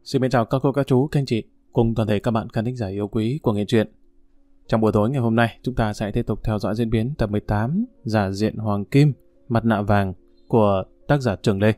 Xin mến chào các cô, các chú, các anh chị cùng toàn thể các bạn khán thính giả yêu quý của Nghe Truyện. Trong buổi tối ngày hôm nay, chúng ta sẽ tiếp tục theo dõi diễn biến tập 18 Giả diện Hoàng Kim, Mặt nạ vàng của tác giả Trường Lê.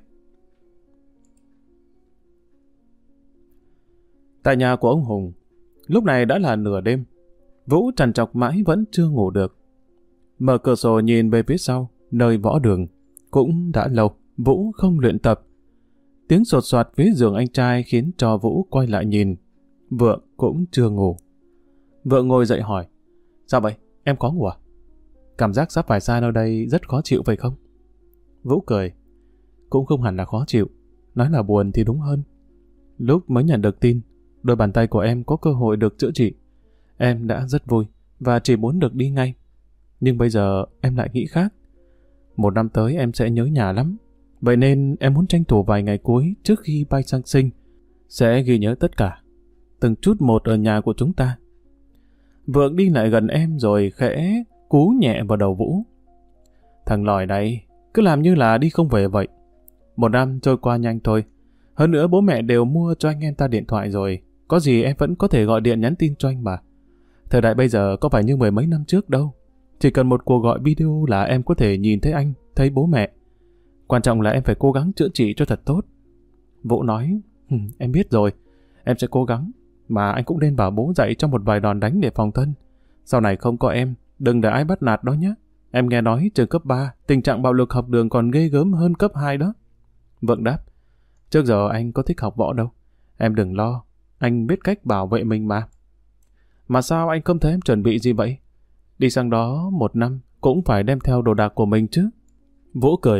Tại nhà của ông Hùng, lúc này đã là nửa đêm. Vũ trằn trọc mãi vẫn chưa ngủ được. Mở cửa sổ nhìn về phía sau, nơi võ đường. Cũng đã lâu, Vũ không luyện tập. Tiếng sột soạt phía giường anh trai khiến cho Vũ quay lại nhìn. Vượng cũng chưa ngủ. Vượng ngồi dậy hỏi, sao vậy, em có ngủ à? Cảm giác sắp phải xa nơi đây rất khó chịu phải không? Vũ cười, cũng không hẳn là khó chịu, nói là buồn thì đúng hơn. Lúc mới nhận được tin, đôi bàn tay của em có cơ hội được chữa trị. Em đã rất vui và chỉ muốn được đi ngay. Nhưng bây giờ em lại nghĩ khác. Một năm tới em sẽ nhớ nhà lắm. Vậy nên em muốn tranh thủ vài ngày cuối trước khi bay sang Sinh, sẽ ghi nhớ tất cả, từng chút một ở nhà của chúng ta. Vượng đi lại gần em rồi khẽ cú nhẹ vào đầu Vũ. Thằng lòi này cứ làm như là đi không về vậy. Một năm trôi qua nhanh thôi. Hơn nữa bố mẹ đều mua cho anh em ta điện thoại rồi. Có gì em vẫn có thể gọi điện nhắn tin cho anh mà. Thời đại bây giờ có phải như mười mấy năm trước đâu. Chỉ cần một cuộc gọi video là em có thể nhìn thấy anh, thấy bố mẹ. Quan trọng là em phải cố gắng chữa trị cho thật tốt. Vũ nói, em biết rồi, em sẽ cố gắng. Mà anh cũng nên bảo bố dạy cho một vài đòn đánh để phòng thân. Sau này không có em, đừng để ai bắt nạt đó nhé. Em nghe nói trường cấp 3, tình trạng bạo lực học đường còn ghê gớm hơn cấp 2 đó. Vượng đáp, trước giờ anh có thích học võ đâu. Em đừng lo, anh biết cách bảo vệ mình mà. Mà sao anh không thấy em chuẩn bị gì vậy? Đi sang đó một năm cũng phải đem theo đồ đạc của mình chứ. Vũ cười.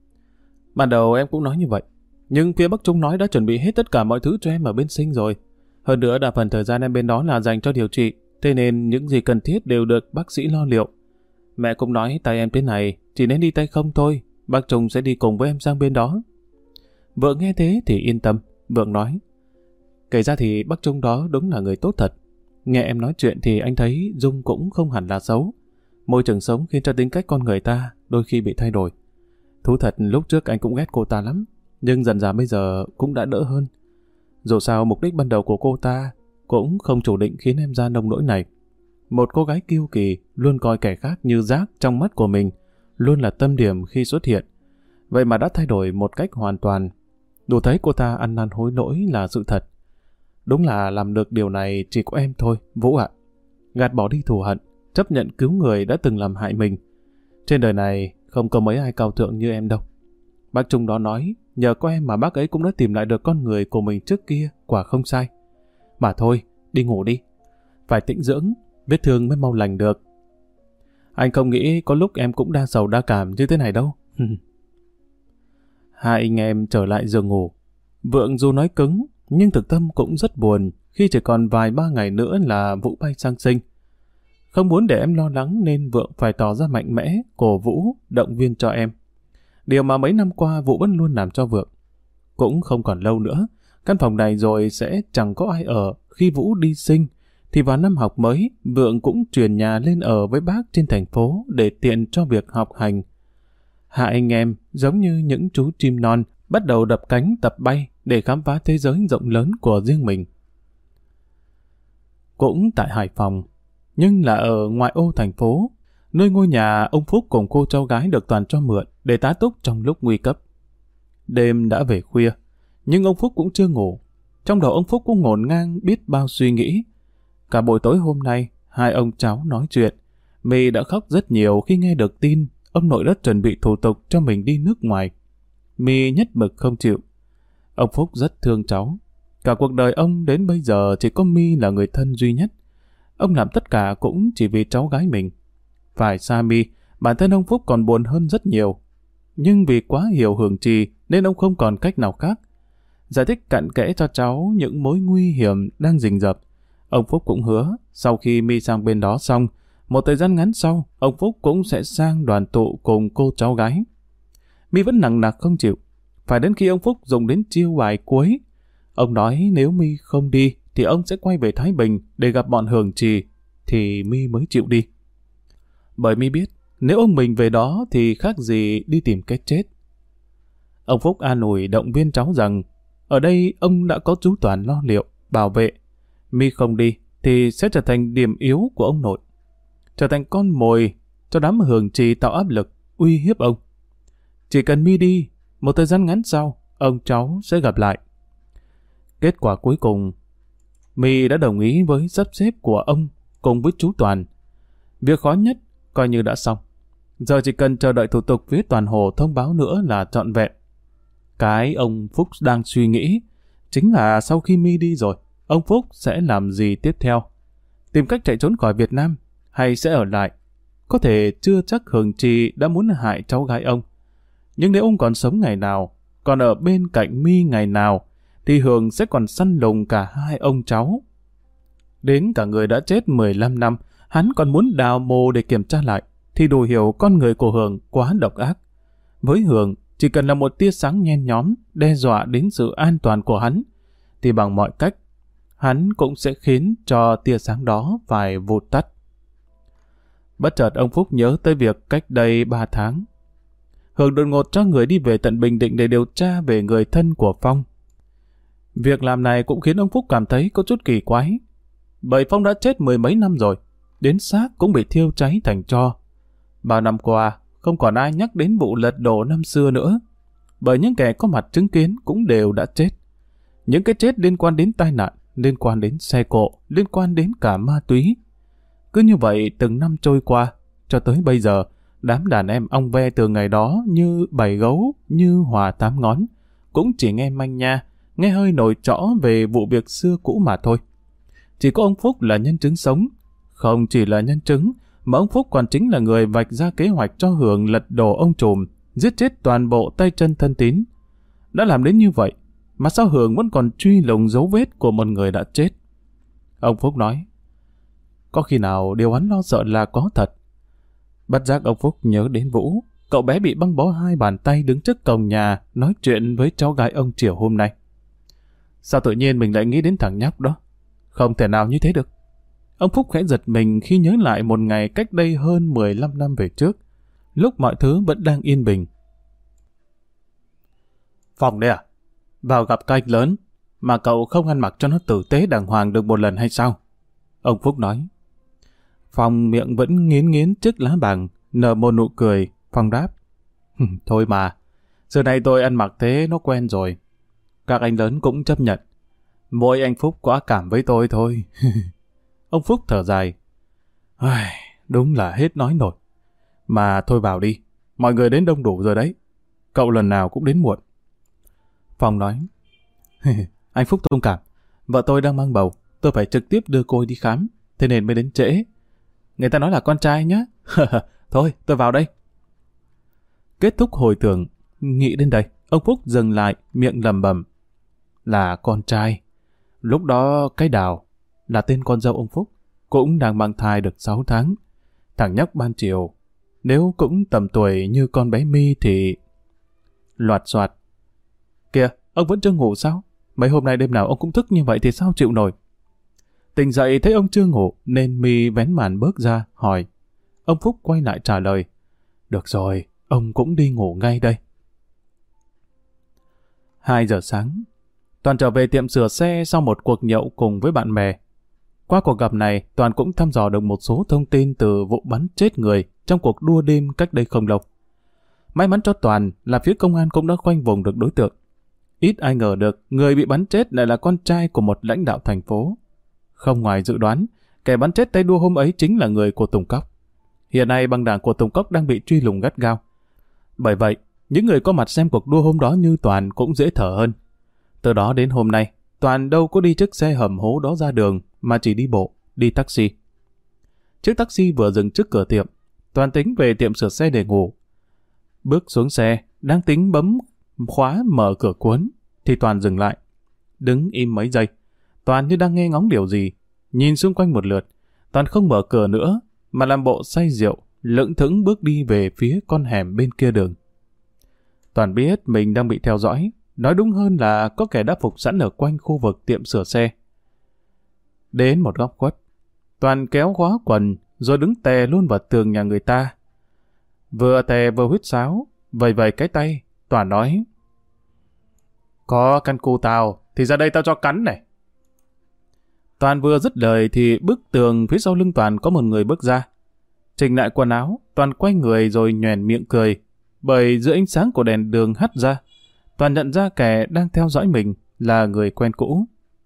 Ban đầu em cũng nói như vậy, nhưng phía Bắc Trung nói đã chuẩn bị hết tất cả mọi thứ cho em ở bên Sinh rồi. Hơn nữa đa phần thời gian em bên đó là dành cho điều trị, thế nên những gì cần thiết đều được bác sĩ lo liệu. Mẹ cũng nói tay em thế này, chỉ nên đi tay không thôi, bác Trung sẽ đi cùng với em sang bên đó. Vượng nghe thế thì yên tâm, Vượng nói, kể ra thì bác Trung đó đúng là người tốt thật. Nghe em nói chuyện thì anh thấy Dung cũng không hẳn là xấu. Môi trường sống khiến cho tính cách con người ta đôi khi bị thay đổi. Thú thật lúc trước anh cũng ghét cô ta lắm, nhưng dần dà bây giờ cũng đã đỡ hơn. Dù sao mục đích ban đầu của cô ta cũng không chủ định khiến em ra nông nỗi này. Một cô gái kiêu kỳ luôn coi kẻ khác như rác trong mắt của mình, luôn là tâm điểm khi xuất hiện. Vậy mà đã thay đổi một cách hoàn toàn. Đủ thấy cô ta ăn năn hối lỗi là sự thật. Đúng là làm được điều này chỉ có em thôi, Vũ ạ. Gạt bỏ đi thù hận, chấp nhận cứu người đã từng làm hại mình. Trên đời này không có mấy ai cao thượng như em đâu. Bác Trung đó nói, nhờ có em mà bác ấy cũng đã tìm lại được con người của mình trước kia, quả không sai. Mà thôi, đi ngủ đi. Phải tĩnh dưỡng, vết thương mới mau lành được. Anh không nghĩ có lúc em cũng đa sầu đa cảm như thế này đâu. Hai anh em trở lại giường ngủ. Vượng dù nói cứng, nhưng thực tâm cũng rất buồn khi chỉ còn vài ba ngày nữa là Vũ bay sang Sinh. Không muốn để em lo lắng nên Vượng phải tỏ ra mạnh mẽ, cổ vũ, động viên cho em. Điều mà mấy năm qua Vũ vẫn luôn làm cho Vượng. Cũng không còn lâu nữa, căn phòng này rồi sẽ chẳng có ai ở. Khi Vũ đi Sinh, thì vào năm học mới, Vượng cũng chuyển nhà lên ở với bác trên thành phố để tiện cho việc học hành. Hai anh em, giống như những chú chim non, bắt đầu đập cánh tập bay để khám phá thế giới rộng lớn của riêng mình. Cũng tại Hải Phòng, nhưng là ở ngoại ô thành phố, nơi ngôi nhà ông Phúc cùng cô cháu gái được Toàn cho mượn để tá túc trong lúc nguy cấp. Đêm đã về khuya, nhưng ông Phúc cũng chưa ngủ. Trong đầu ông Phúc cũng ngổn ngang biết bao suy nghĩ. Cả buổi tối hôm nay, hai ông cháu nói chuyện. My đã khóc rất nhiều khi nghe được tin ông nội đã chuẩn bị thủ tục cho mình đi nước ngoài. My nhất mực không chịu. Ông Phúc rất thương cháu. Cả cuộc đời ông đến bây giờ chỉ có My là người thân duy nhất. Ông làm tất cả cũng chỉ vì cháu gái mình. Phải xa My, bản thân ông Phúc còn buồn hơn rất nhiều. Nhưng vì quá hiểu Hường Trì nên ông không còn cách nào khác. Giải thích cặn kẽ cho cháu những mối nguy hiểm đang rình rập. Ông Phúc cũng hứa sau khi My sang bên đó xong, một thời gian ngắn sau, ông Phúc cũng sẽ sang đoàn tụ cùng cô cháu gái. My vẫn nằng nặc không chịu. Phải đến khi ông Phúc dùng đến chiêu bài cuối. Ông nói nếu My không đi thì ông sẽ quay về Thái Bình để gặp bọn Hường Trì, thì My mới chịu đi. Bởi My biết, nếu ông mình về đó thì khác gì đi tìm cái chết. Ông Phúc an ủi động viên cháu rằng Ở đây ông đã có chú Toàn lo liệu, bảo vệ. My không đi thì sẽ trở thành điểm yếu của ông nội. Trở thành con mồi cho đám Hường Trì tạo áp lực, uy hiếp ông. Chỉ cần My đi, một thời gian ngắn sau, ông cháu sẽ gặp lại. Kết quả cuối cùng, My đã đồng ý với sắp xếp của ông cùng với chú Toàn. Việc khó nhất coi như đã xong. Giờ chỉ cần chờ đợi thủ tục phía Toàn Hồ thông báo nữa là trọn vẹn. Cái ông Phúc đang suy nghĩ chính là sau khi My đi rồi, ông Phúc sẽ làm gì tiếp theo? Tìm cách chạy trốn khỏi Việt Nam hay sẽ ở lại? Có thể chưa chắc Hường Trì đã muốn hại cháu gái ông. Nhưng nếu ông còn sống ngày nào, còn ở bên cạnh My ngày nào, thì Hường sẽ còn săn lùng cả hai ông cháu. Đến cả người đã chết 15 năm, hắn còn muốn đào mồ để kiểm tra lại, thì đủ hiểu con người của Hường quá độc ác. Với Hường, chỉ cần là một tia sáng nhen nhóm đe dọa đến sự an toàn của hắn, thì bằng mọi cách, hắn cũng sẽ khiến cho tia sáng đó phải vụt tắt. Bất chợt ông Phúc nhớ tới việc cách đây 3 tháng. Hường đột ngột cho người đi về tận Bình Định để điều tra về người thân của Phong. Việc làm này cũng khiến ông Phúc cảm thấy có chút kỳ quái. Bởi Phong đã chết 10 mấy năm rồi, đến xác cũng bị thiêu cháy thành tro. 3 năm qua, không còn ai nhắc đến vụ lật đổ năm xưa nữa. Bởi những kẻ có mặt chứng kiến cũng đều đã chết. Những cái chết liên quan đến tai nạn, liên quan đến xe cộ, liên quan đến cả ma túy. Cứ như vậy từng năm trôi qua, cho tới bây giờ, đám đàn em ong ve từ ngày đó như bảy gấu, như hòa tám ngón, cũng chỉ nghe manh nha, nghe hơi nổi trõ về vụ việc xưa cũ mà thôi. Chỉ có ông Phúc là nhân chứng sống. Không chỉ là nhân chứng, mà ông Phúc còn chính là người vạch ra kế hoạch cho Hường lật đổ ông trùm, giết chết toàn bộ tay chân thân tín. Đã làm đến như vậy, mà sao Hường vẫn còn truy lùng dấu vết của một người đã chết? Ông Phúc nói, có khi nào điều hắn lo sợ là có thật? Bất giác ông Phúc nhớ đến Vũ, cậu bé bị băng bó 2 bàn tay đứng trước cổng nhà nói chuyện với cháu gái ông chiều hôm nay. Sao tự nhiên mình lại nghĩ đến thằng nhóc đó? Không thể nào như thế được. Ông Phúc khẽ giật mình khi nhớ lại một ngày cách đây hơn 15 năm về trước, lúc mọi thứ vẫn đang yên bình. Phong đây à? Vào gặp các anh lớn, mà cậu không ăn mặc cho nó tử tế đàng hoàng được một lần hay sao? Ông Phúc nói. Phong miệng vẫn nghiến nghiến trước lá bàng, nở một nụ cười. Phong đáp. Thôi mà, giờ này tôi ăn mặc thế nó quen rồi. Các anh lớn cũng chấp nhận. Mỗi anh Phúc quá cảm với tôi thôi. Ông Phúc thở dài. Đúng là hết nói nổi. Mà thôi vào đi, mọi người đến đông đủ rồi đấy. Cậu lần nào cũng đến muộn. Phong nói. Anh Phúc thông cảm, vợ tôi đang mang bầu, tôi phải trực tiếp đưa cô ấy đi khám, thế nên mới đến trễ. Người ta nói là con trai nhá. Thôi, tôi vào đây. Kết thúc hồi tưởng, nghĩ đến đây, ông Phúc dừng lại, miệng lẩm bẩm. Là con trai. Lúc đó cái Đào, là tên con dâu ông Phúc, cũng đang mang thai được 6 tháng. Thằng nhóc ban chiều, nếu cũng tầm tuổi như con bé My thì... Loạt soạt. Kìa, ông vẫn chưa ngủ sao? Mấy hôm nay đêm nào ông cũng thức như vậy thì sao chịu nổi? Tỉnh dậy thấy ông chưa ngủ nên My vén màn bước ra, hỏi. Ông Phúc quay lại trả lời. Được rồi, ông cũng đi ngủ ngay đây. 2 giờ sáng, Toàn trở về tiệm sửa xe sau một cuộc nhậu cùng với bạn bè. Qua cuộc gặp này, Toàn cũng thăm dò được một số thông tin từ vụ bắn chết người trong cuộc đua đêm cách đây không lâu. May mắn cho Toàn là phía công an cũng đã khoanh vùng được đối tượng. Ít ai ngờ được người bị bắn chết lại là con trai của một lãnh đạo thành phố. Không ngoài dự đoán, kẻ bắn chết tay đua hôm ấy chính là người của Tùng Cóc. Hiện nay băng đảng của Tùng Cóc đang bị truy lùng gắt gao. Bởi vậy, những người có mặt xem cuộc đua hôm đó như Toàn cũng dễ thở hơn. Từ đó đến hôm nay, Toàn đâu có đi chiếc xe hầm hố đó ra đường, mà chỉ đi bộ, đi taxi. Chiếc taxi vừa dừng trước cửa tiệm, Toàn tính về tiệm sửa xe để ngủ. Bước xuống xe, đang tính bấm khóa mở cửa cuốn, thì Toàn dừng lại. Đứng im mấy giây, Toàn như đang nghe ngóng điều gì. Nhìn xung quanh một lượt, Toàn không mở cửa nữa, mà làm bộ say rượu, lững thững bước đi về phía con hẻm bên kia đường. Toàn biết mình đang bị theo dõi, nói đúng hơn là có kẻ đã phục sẵn ở quanh khu vực tiệm sửa xe. Đến một góc khuất, Toàn kéo khóa quần rồi đứng tè luôn vào tường nhà người ta. Vừa tè vừa huýt sáo, vầy vầy cái tay, Toàn nói. Có căn cu tao, thì ra đây tao cho cắn này. Toàn vừa dứt lời thì bức tường phía sau lưng Toàn có một người bước ra. Chỉnh lại quần áo, Toàn quay người rồi nhoẻn miệng cười. Bởi giữa ánh sáng của đèn đường hắt ra, Toàn nhận ra kẻ đang theo dõi mình là người quen cũ.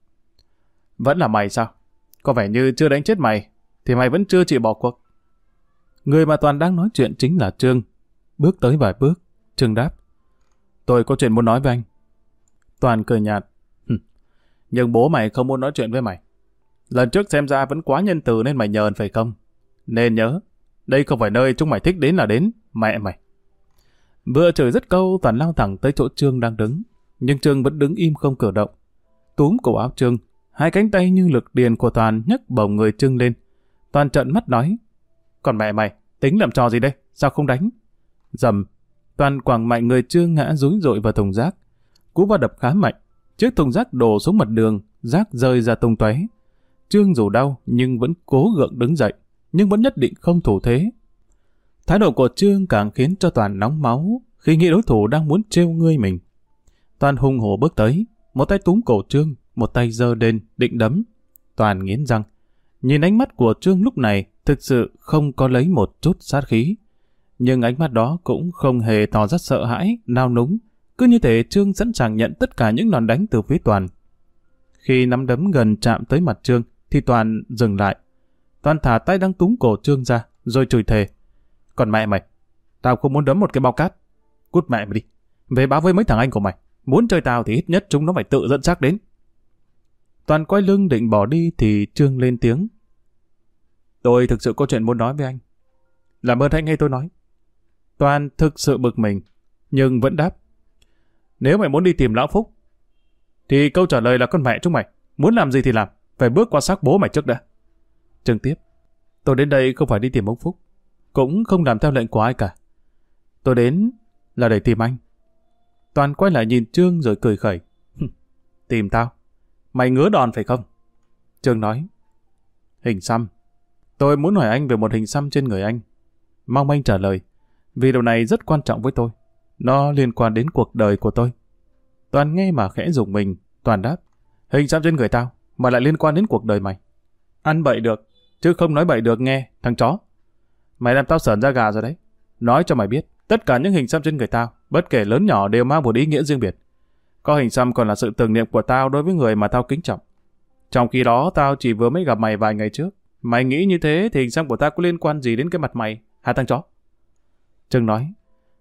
Vẫn là mày sao? Có vẻ như chưa đánh chết mày, thì mày vẫn chưa chịu bỏ cuộc. Người mà Toàn đang nói chuyện chính là Trương. Bước tới vài bước, Trương đáp. Tôi có chuyện muốn nói với anh. Toàn cười nhạt. Nhưng bố mày không muốn nói chuyện với mày. Lần trước xem ra vẫn quá nhân từ nên mày nhờn phải không? Nên nhớ, đây không phải nơi chúng mày thích đến là đến, mẹ mày. Vừa chửi dứt câu, Toàn lao thẳng tới chỗ Trương đang đứng. Nhưng Trương vẫn đứng im không cử động. Túm cổ áo Trương, hai cánh tay như lực điền của Toàn nhấc bổng người Trương lên. Toàn trợn mắt nói. Còn mẹ mày, tính làm trò gì đây? Sao không đánh? Dầm, Toàn quẳng mạnh người Trương ngã rúi rội vào thùng rác. Cú va đập khá mạnh. Chiếc thùng rác đổ xuống mặt đường, rác rơi ra tung tóe. Trương dù đau nhưng vẫn cố gượng đứng dậy, nhưng vẫn nhất định không thủ thế. Thái độ của Trương càng khiến cho Toàn nóng máu khi nghĩ đối thủ đang muốn trêu ngươi mình. Toàn hùng hổ bước tới, một tay túm cổ Trương, một tay giơ lên định đấm. Toàn nghiến răng. Nhìn ánh mắt của Trương lúc này thực sự không có lấy một chút sát khí. Nhưng ánh mắt đó cũng không hề tỏ ra sợ hãi, nao núng. Cứ như thể Trương sẵn sàng nhận tất cả những đòn đánh từ phía Toàn. Khi nắm đấm gần chạm tới mặt Trương thì Toàn dừng lại. Toàn thả tay đang túm cổ Trương ra rồi chửi thề. Còn mẹ mày, tao không muốn đấm một cái bao cát. Cút mẹ mày đi, về báo với mấy thằng anh của mày. Muốn chơi tao thì ít nhất chúng nó phải tự dẫn xác đến. Toàn quay lưng định bỏ đi thì Trương lên tiếng. Tôi thực sự có chuyện muốn nói với anh. Làm ơn hãy nghe tôi nói. Toàn thực sự bực mình, nhưng vẫn đáp. Nếu mày muốn đi tìm Lão Phúc, thì câu trả lời là con mẹ chúng mày. Muốn làm gì thì làm, phải bước qua xác bố mày trước đã. Trương tiếp. Tôi đến đây không phải đi tìm ông Phúc, cũng không làm theo lệnh của ai cả. Tôi đến là để tìm anh. Toàn quay lại nhìn Trương rồi cười khẩy. Tìm tao? Mày ngứa đòn phải không? Trương nói. Hình xăm. Tôi muốn hỏi anh về một hình xăm trên người anh. Mong anh trả lời, vì điều này rất quan trọng với tôi. Nó liên quan đến cuộc đời của tôi. Toàn nghe mà khẽ rùng mình. Toàn đáp. Hình xăm trên người tao mà lại liên quan đến cuộc đời mày? Ăn bậy được, chứ không nói bậy được nghe, thằng chó. Mày làm tao sởn da gà rồi đấy. Nói cho mày biết, tất cả những hình xăm trên người tao, bất kể lớn nhỏ đều mang một ý nghĩa riêng biệt. Có hình xăm còn là sự tưởng niệm của tao đối với người mà tao kính trọng. Trong khi đó, tao chỉ vừa mới gặp mày vài ngày trước. Mày nghĩ như thế thì hình xăm của tao có liên quan gì đến cái mặt mày, hả thằng chó? Trương nói.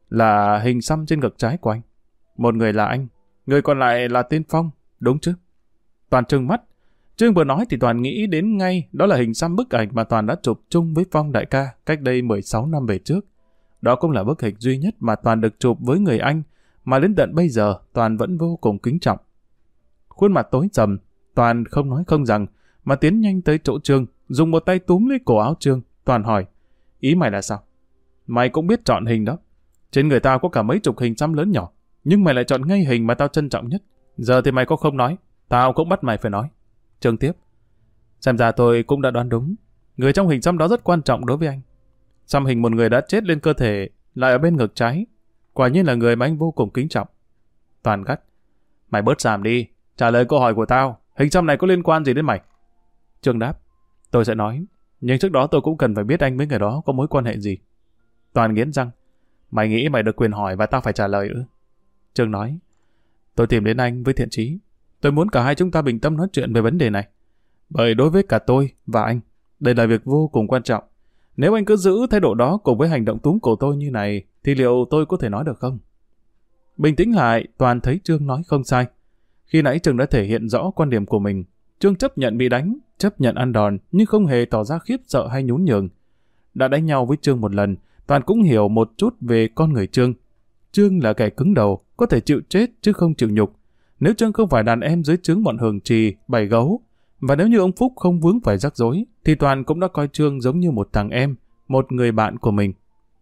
Là hình xăm trên ngực trái của anh. Một người là anh, người còn lại là tên Phong, đúng chứ? Toàn trừng mắt. Trương vừa nói thì Toàn nghĩ đến ngay đó là hình xăm bức ảnh mà Toàn đã chụp chung với Phong đại ca cách đây 16 năm về trước. Đó cũng là bức hình duy nhất mà Toàn được chụp với người anh mà đến tận bây giờ Toàn vẫn vô cùng kính trọng. Khuôn mặt tối sầm, Toàn không nói không rằng mà tiến nhanh tới chỗ Trương, dùng một tay túm lấy cổ áo Trương. Toàn hỏi, ý mày là sao? Mày cũng biết chọn hình đó. Trên người tao có cả mấy chục hình xăm lớn nhỏ, nhưng mày lại chọn ngay hình mà tao trân trọng nhất. Giờ thì mày có không nói, tao cũng bắt mày phải nói. Trương tiếp. Xem ra tôi cũng đã đoán đúng. Người trong hình xăm đó rất quan trọng đối với anh. Xăm hình một người đã chết lên cơ thể lại ở bên ngực trái. Quả nhiên là người mà anh vô cùng kính trọng. Toàn gắt. Mày bớt xàm đi, trả lời câu hỏi của tao. Hình xăm này có liên quan gì đến mày? Trương đáp. Tôi sẽ nói, nhưng trước đó tôi cũng cần phải biết anh với người đó có mối quan hệ gì. Toàn nghiến răng. Mày nghĩ mày được quyền hỏi và tao phải trả lời ư? Trương nói. Tôi tìm đến anh với thiện chí. Tôi muốn cả hai chúng ta bình tâm nói chuyện về vấn đề này. Bởi đối với cả tôi và anh, đây là việc vô cùng quan trọng. Nếu anh cứ giữ thái độ đó cùng với hành động túm cổ tôi như này, thì liệu tôi có thể nói được không? Bình tĩnh lại, Toàn thấy Trương nói không sai. Khi nãy Trương đã thể hiện rõ quan điểm của mình. Trương chấp nhận bị đánh, chấp nhận ăn đòn, nhưng không hề tỏ ra khiếp sợ hay nhún nhường. Đã đánh nhau với Trương một lần, Toàn cũng hiểu một chút về con người Trương. Trương là kẻ cứng đầu, có thể chịu chết chứ không chịu nhục. Nếu Trương không phải đàn em dưới trướng bọn Hường Trì, Bảy Gấu, và nếu như ông Phúc không vướng phải rắc rối, thì Toàn cũng đã coi Trương giống như một thằng em, một người bạn của mình.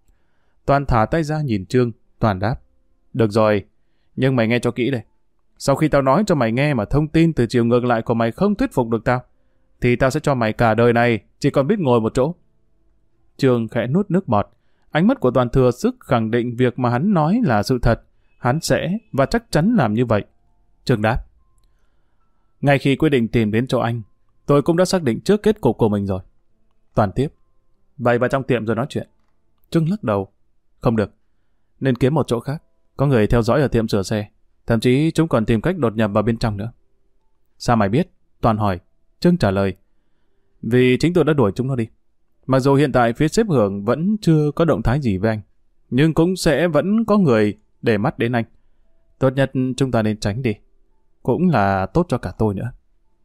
Toàn thả tay ra nhìn Trương. Toàn đáp. Được rồi, nhưng mày nghe cho kỹ đây. Sau khi tao nói cho mày nghe mà thông tin từ chiều ngược lại của mày không thuyết phục được tao, thì tao sẽ cho mày cả đời này chỉ còn biết ngồi một chỗ. Trương khẽ nuốt nước bọt. Ánh mắt của Toàn thừa sức khẳng định việc mà hắn nói là sự thật. Hắn sẽ và chắc chắn làm như vậy. Trương đáp. Ngay khi quyết định tìm đến chỗ anh, tôi cũng đã xác định trước kết cục của mình rồi. Toàn tiếp. Vậy vào trong tiệm rồi nói chuyện. Trương lắc đầu. Không được. Nên kiếm một chỗ khác. Có người theo dõi ở tiệm sửa xe. Thậm chí chúng còn tìm cách đột nhập vào bên trong nữa. Sao mày biết? Toàn hỏi. Trương trả lời. Vì chính tôi đã đuổi chúng nó đi. Mặc dù hiện tại phía sếp Hưởng vẫn chưa có động thái gì với anh, nhưng cũng sẽ vẫn có người để mắt đến anh. Tốt nhất chúng ta nên tránh đi. Cũng là tốt cho cả tôi nữa.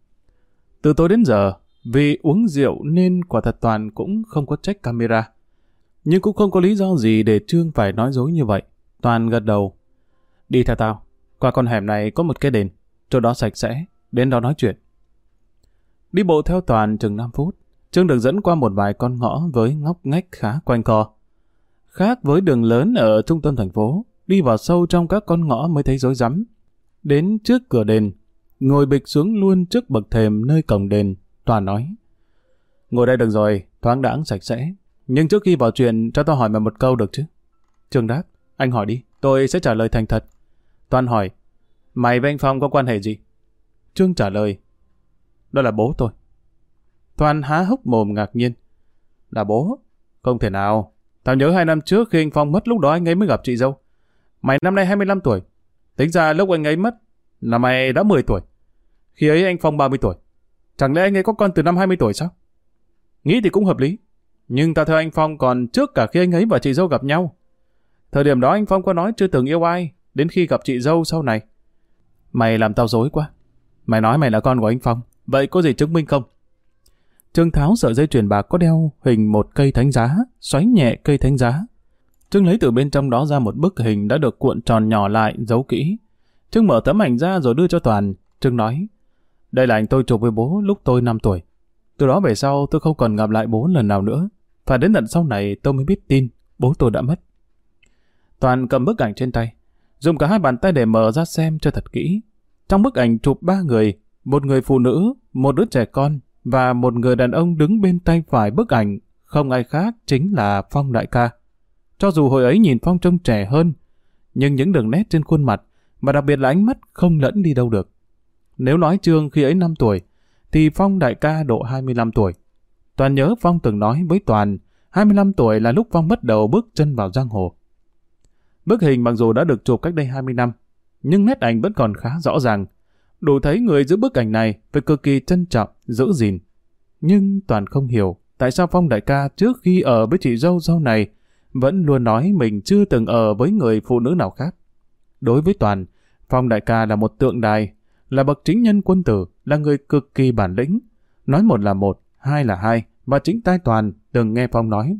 Từ tối đến giờ, vì uống rượu nên quả thật Toàn cũng không có check camera. Nhưng cũng không có lý do gì để Trương phải nói dối như vậy. Toàn gật đầu. Đi theo tao. Qua con hẻm này có một cái đền. Chỗ đó sạch sẽ. Đến đó nói chuyện. Đi bộ theo Toàn chừng 5 phút. Trương được dẫn qua một vài con ngõ với ngóc ngách khá quanh co. Khác với đường lớn ở trung tâm thành phố, đi vào sâu trong các con ngõ mới thấy rối rắm. Đến trước cửa đền, ngồi bịch xuống luôn trước bậc thềm nơi cổng đền, Toàn nói. Ngồi đây được rồi, thoáng đãng sạch sẽ. Nhưng trước khi vào chuyện, cho tao hỏi mày một câu được chứ? Trương đáp, anh hỏi đi, tôi sẽ trả lời thành thật. Toàn hỏi, mày với anh Phong có quan hệ gì? Trương trả lời, đó là bố tôi. Toàn há hốc mồm ngạc nhiên. Là bố? Không thể nào. Tao nhớ 2 năm trước khi anh Phong mất, lúc đó anh ấy mới gặp chị dâu. Mày năm nay 25 tuổi. Tính ra lúc anh ấy mất là mày đã 10 tuổi. Khi ấy anh Phong 30 tuổi. Chẳng lẽ anh ấy có con từ năm 20 tuổi sao? Nghĩ thì cũng hợp lý. Nhưng tao theo anh Phong còn trước cả khi anh ấy và chị dâu gặp nhau. Thời điểm đó anh Phong có nói chưa từng yêu ai, đến khi gặp chị dâu sau này. Mày làm tao rối quá. Mày nói mày là con của anh Phong, vậy có gì chứng minh không? Trương tháo sợi dây chuyền bạc có đeo hình một cây thánh giá, xoáy nhẹ cây thánh giá. Trương lấy từ bên trong đó ra một bức hình đã được cuộn tròn nhỏ lại, giấu kỹ. Trương mở tấm ảnh ra rồi đưa cho Toàn. Trương nói, đây là ảnh tôi chụp với bố lúc tôi 5 tuổi. Từ đó về sau tôi không còn gặp lại bố lần nào nữa. Phải đến tận sau này tôi mới biết tin bố tôi đã mất. Toàn cầm bức ảnh trên tay, dùng cả 2 bàn tay để mở ra xem cho thật kỹ. Trong bức ảnh chụp 3 người, một người phụ nữ, một đứa trẻ con và một người đàn ông đứng bên tay phải bức ảnh, không ai khác chính là Phong đại ca. Cho dù hồi ấy nhìn Phong trông trẻ hơn, nhưng những đường nét trên khuôn mặt, và đặc biệt là ánh mắt không lẫn đi đâu được. Nếu nói Trương khi ấy 5 tuổi, thì Phong đại ca độ 25 tuổi. Toàn nhớ Phong từng nói với Toàn, 25 tuổi là lúc Phong bắt đầu bước chân vào giang hồ. Bức hình mặc dù đã được chụp cách đây 20 năm, nhưng nét ảnh vẫn còn khá rõ ràng. Đủ thấy người giữ bức ảnh này phải cực kỳ trân trọng, giữ gìn. Nhưng Toàn không hiểu tại sao Phong đại ca trước khi ở với chị dâu sau này vẫn luôn nói mình chưa từng ở với người phụ nữ nào khác. Đối với Toàn, Phong đại ca là một tượng đài, là bậc chính nhân quân tử, là người cực kỳ bản lĩnh. Nói một là một, hai là hai, và chính tai Toàn từng nghe Phong nói.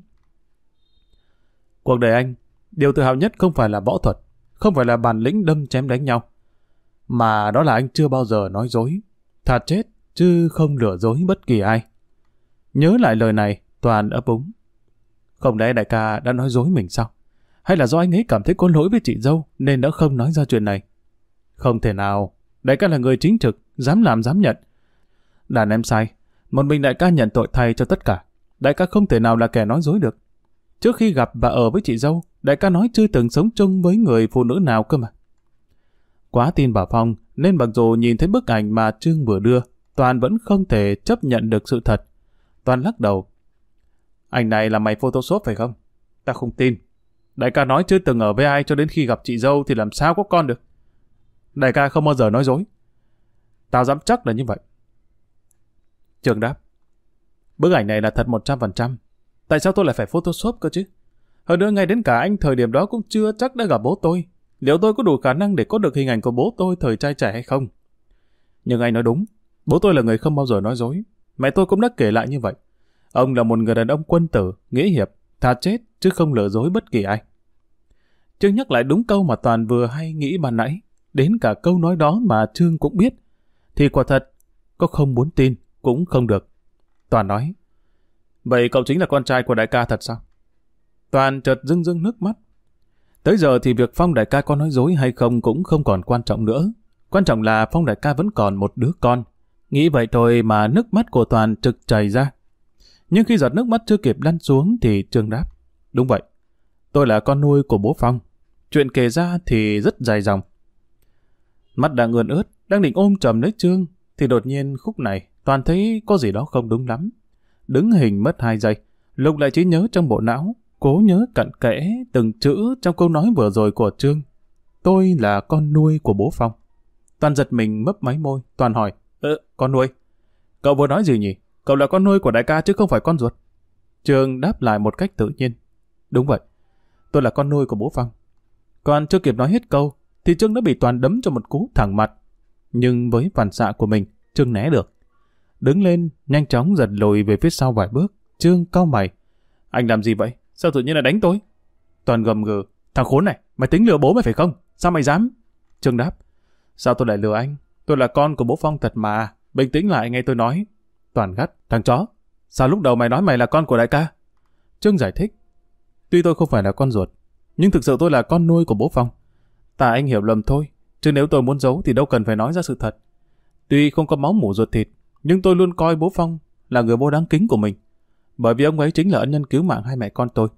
Cuộc đời anh, điều tự hào nhất không phải là võ thuật, không phải là bản lĩnh đâm chém đánh nhau, mà đó là anh chưa bao giờ nói dối. Thà chết, chứ không lừa dối bất kỳ ai. Nhớ lại lời này, Toàn ấp úng. Không lẽ đại ca đã nói dối mình sao? Hay là do anh ấy cảm thấy có lỗi với chị dâu nên đã không nói ra chuyện này? Không thể nào. Đại ca là người chính trực, dám làm dám nhận. Đàn em sai, một mình đại ca nhận tội thay cho tất cả. Đại ca không thể nào là kẻ nói dối được. Trước khi gặp và ở với chị dâu, đại ca nói chưa từng sống chung với người phụ nữ nào cơ mà. Quá tin bà Phong, nên mặc dù nhìn thấy bức ảnh mà Trương vừa đưa, Toàn vẫn không thể chấp nhận được sự thật. Toàn lắc đầu. Ảnh này là mày photoshop phải không? Ta không tin. Đại ca nói chưa từng ở với ai cho đến khi gặp chị dâu thì làm sao có con được. Đại ca không bao giờ nói dối. Tao dám chắc là như vậy. Trương đáp. Bức ảnh này là thật 100%. Tại sao tôi lại phải photoshop cơ chứ? Hơn nữa ngay đến cả anh thời điểm đó cũng chưa chắc đã gặp bố tôi. Liệu tôi có đủ khả năng để có được hình ảnh của bố tôi thời trai trẻ hay không? Nhưng anh nói đúng. Bố tôi là người không bao giờ nói dối. Mẹ tôi cũng đã kể lại như vậy. Ông là một người đàn ông quân tử, nghĩa hiệp, thà chết chứ không lừa dối bất kỳ ai. Trương nhắc lại đúng câu mà Toàn vừa hay nghĩ ban nãy. Đến cả câu nói đó mà Trương cũng biết. Thì quả thật, có không muốn tin cũng không được. Toàn nói. Vậy cậu chính là con trai của đại ca thật sao? Toàn chợt rưng rưng nước mắt. Tới giờ thì việc Phong đại ca có nói dối hay không cũng không còn quan trọng nữa. Quan trọng là Phong đại ca vẫn còn một đứa con. Nghĩ vậy thôi mà nước mắt của Toàn trực chảy ra. Nhưng khi giọt nước mắt chưa kịp lăn xuống thì Trương đáp. Đúng vậy. Tôi là con nuôi của bố Phong. Chuyện kể ra thì rất dài dòng. Mắt đang ươn ướt, Đang định ôm chầm lấy Trương, thì đột nhiên khúc này Toàn thấy có gì đó không đúng lắm. Đứng hình mất 2 giây, lục lại trí nhớ trong bộ não, cố nhớ cặn kẽ từng chữ trong câu nói vừa rồi của Trương. Tôi là con nuôi của bố Phong. Toàn giật mình mấp máy môi. Toàn hỏi, con nuôi? Cậu vừa nói gì nhỉ? Cậu là con nuôi của đại ca chứ không phải con ruột. Trương đáp lại một cách tự nhiên. Đúng vậy, tôi là con nuôi của bố Phong. Còn chưa kịp nói hết câu, thì Trương đã bị Toàn đấm cho một cú thẳng mặt. Nhưng với phản xạ của mình, Trương né được. Đứng lên, nhanh chóng giật lùi về phía sau vài bước. Trương cau mày. Anh làm gì vậy? Sao tự nhiên lại đánh tôi? Toàn gầm gừ. Thằng khốn này, mày tính lừa bố mày phải không? Sao mày dám? Trương đáp. Sao tôi lại lừa anh? Tôi là con của bố Phong thật mà. Bình tĩnh lại nghe tôi nói. Toàn gắt. Thằng chó, sao lúc đầu mày nói mày là con của đại ca? Trương giải thích. Tuy tôi không phải là con ruột, nhưng thực sự tôi là con nuôi của bố Phong. Tại anh hiểu lầm thôi, chứ nếu tôi muốn giấu thì đâu cần phải nói ra sự thật. Tuy không có máu mủ ruột thịt, nhưng tôi luôn coi bố Phong là người bố đáng kính của mình. Bởi vì ông ấy chính là ân nhân cứu mạng hai mẹ con tôi.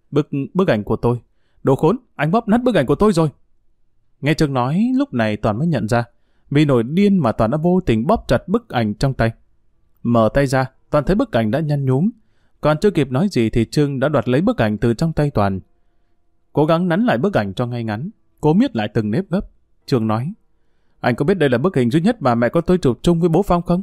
Bức ảnh của tôi. Đồ khốn, anh bóp nát bức ảnh của tôi rồi. Nghe Trương nói, lúc này Toàn mới nhận ra. Vì nổi điên mà Toàn đã vô tình bóp chặt bức ảnh trong tay. Mở tay ra, Toàn thấy bức ảnh đã nhăn nhúm. Còn chưa kịp nói gì thì Trương đã đoạt lấy bức ảnh từ trong tay Toàn. Cố gắng nắn lại bức ảnh cho ngay ngắn, cố miết lại từng nếp gấp. Trương nói, anh có biết đây là bức hình duy nhất mà mẹ con tôi chụp chung với bố Phong không?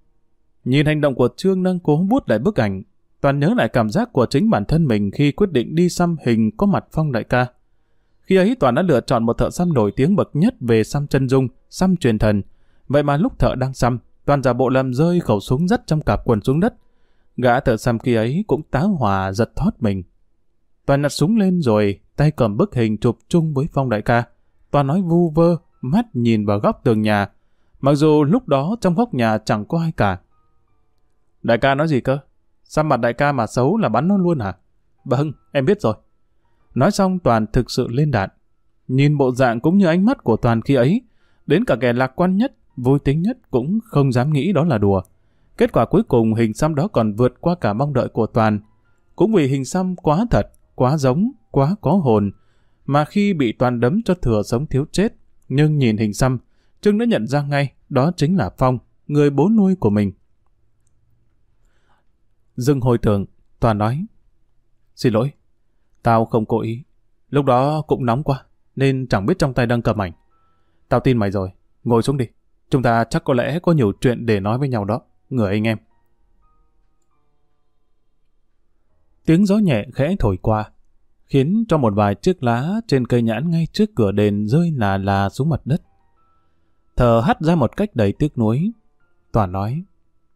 Nhìn hành động của Trương nâng cố bút lại bức ảnh, Toàn nhớ lại cảm giác của chính bản thân mình khi quyết định đi xăm hình có mặt Phong đại ca. Khi ấy Toàn đã lựa chọn một thợ xăm nổi tiếng bậc nhất về xăm chân dung, xăm truyền thần. Vậy mà lúc thợ đang xăm, Toàn giả bộ làm rơi khẩu súng dắt trong cặp quần xuống đất. Gã thợ xăm khi ấy cũng tá hỏa giật thót mình. Toàn nhặt súng lên rồi tay cầm bức hình chụp chung với Phong đại ca. Toàn nói vu vơ, mắt nhìn vào góc tường nhà. Mặc dù lúc đó trong góc nhà chẳng có ai cả. Đại ca nói gì cơ? Xăm mặt đại ca mà xấu là bắn nó luôn hả? Vâng, em biết rồi. Nói xong Toàn thực sự lên đạn. Nhìn bộ dạng cũng như ánh mắt của Toàn khi ấy, đến cả kẻ lạc quan nhất, vui tính nhất cũng không dám nghĩ đó là đùa. Kết quả cuối cùng hình xăm đó còn vượt qua cả mong đợi của Toàn. Cũng vì hình xăm quá thật, quá giống, quá có hồn, mà khi bị Toàn đấm cho thừa sống thiếu chết, nhưng nhìn hình xăm, Trương đã nhận ra ngay đó chính là Phong, người bố nuôi của mình. Dừng hồi tưởng, Toàn nói, xin lỗi, tao không cố ý. Lúc đó cũng nóng quá, nên chẳng biết trong tay đang cầm ảnh. Tao tin mày rồi, ngồi xuống đi. Chúng ta chắc có lẽ có nhiều chuyện để nói với nhau đó, người anh em. Tiếng gió nhẹ khẽ thổi qua, khiến cho một vài chiếc lá trên cây nhãn ngay trước cửa đền rơi là xuống mặt đất. Thở hắt ra một cách đầy tiếc nuối. Toàn nói,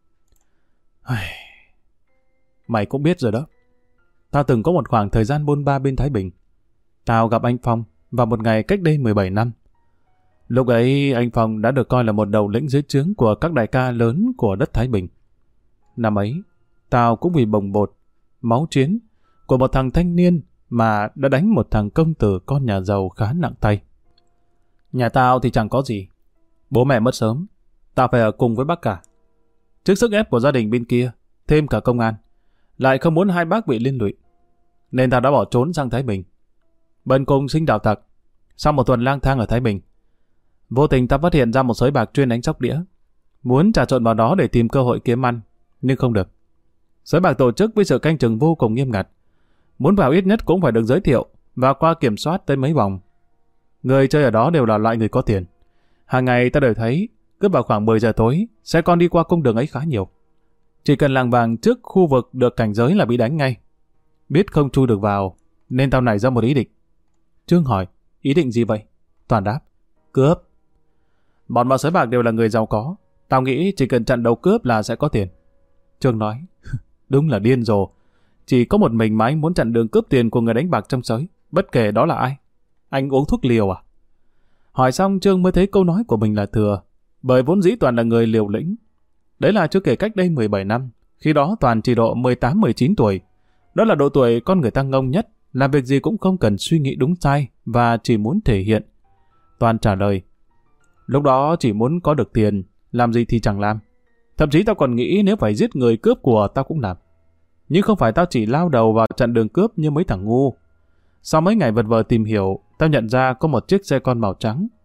mày cũng biết rồi đó. Tao từng có một khoảng thời gian bôn ba bên Thái Bình. Tao gặp anh Phong vào một ngày cách đây 17 năm. Lúc ấy anh Phong đã được coi là một đầu lĩnh dưới trướng của các đại ca lớn của đất Thái Bình. Năm ấy, tao cũng vì bồng bột, máu chiến của một thằng thanh niên mà đã đánh một thằng công tử con nhà giàu khá nặng tay. Nhà tao thì chẳng có gì. Bố mẹ mất sớm, tao phải ở cùng với bác cả. Trước sức ép của gia đình bên kia, thêm cả công an, lại không muốn hai bác bị liên lụy, nên tao đã bỏ trốn sang Thái Bình. Bần cùng sinh đạo tặc. Sau một tuần lang thang ở Thái Bình, vô tình tao phát hiện ra một sới bạc chuyên đánh sóc đĩa. Muốn trà trộn vào đó để tìm cơ hội kiếm ăn, nhưng không được. Sới bạc tổ chức với sự canh chừng vô cùng nghiêm ngặt. Muốn vào ít nhất cũng phải được giới thiệu và qua kiểm soát tới mấy vòng. Người chơi ở đó đều là loại người có tiền. Hàng ngày ta đều thấy, cứ vào khoảng 10 giờ tối, xe con đi qua cung đường ấy khá nhiều. Chỉ cần làng vàng trước khu vực được cảnh giới là bị đánh ngay. Biết không chui được vào, nên tao nảy ra một ý định. Trương hỏi, ý định gì vậy? Toàn đáp, cướp. Bọn vào sới bạc đều là người giàu có. Tao nghĩ chỉ cần chặn đầu cướp là sẽ có tiền. Trương nói, đúng là điên rồ. Chỉ có một mình mà anh muốn chặn đường cướp tiền của người đánh bạc trong sới, bất kể đó là ai. Anh uống thuốc liều à? Hỏi xong Trương mới thấy câu nói của mình là thừa, bởi vốn dĩ Toàn là người liều lĩnh. Đấy là chưa kể cách đây 17 năm, khi đó Toàn chỉ độ 18-19 tuổi. Đó là độ tuổi con người ta ngông nhất, làm việc gì cũng không cần suy nghĩ đúng sai và chỉ muốn thể hiện. Toàn trả lời, lúc đó chỉ muốn có được tiền, làm gì thì chẳng làm. Thậm chí tao còn nghĩ nếu phải giết người cướp của tao cũng làm. Nhưng không phải tao chỉ lao đầu vào chặn đường cướp như mấy thằng ngu. Sau mấy ngày vật vờ tìm hiểu, tao nhận ra có một chiếc xe con màu trắng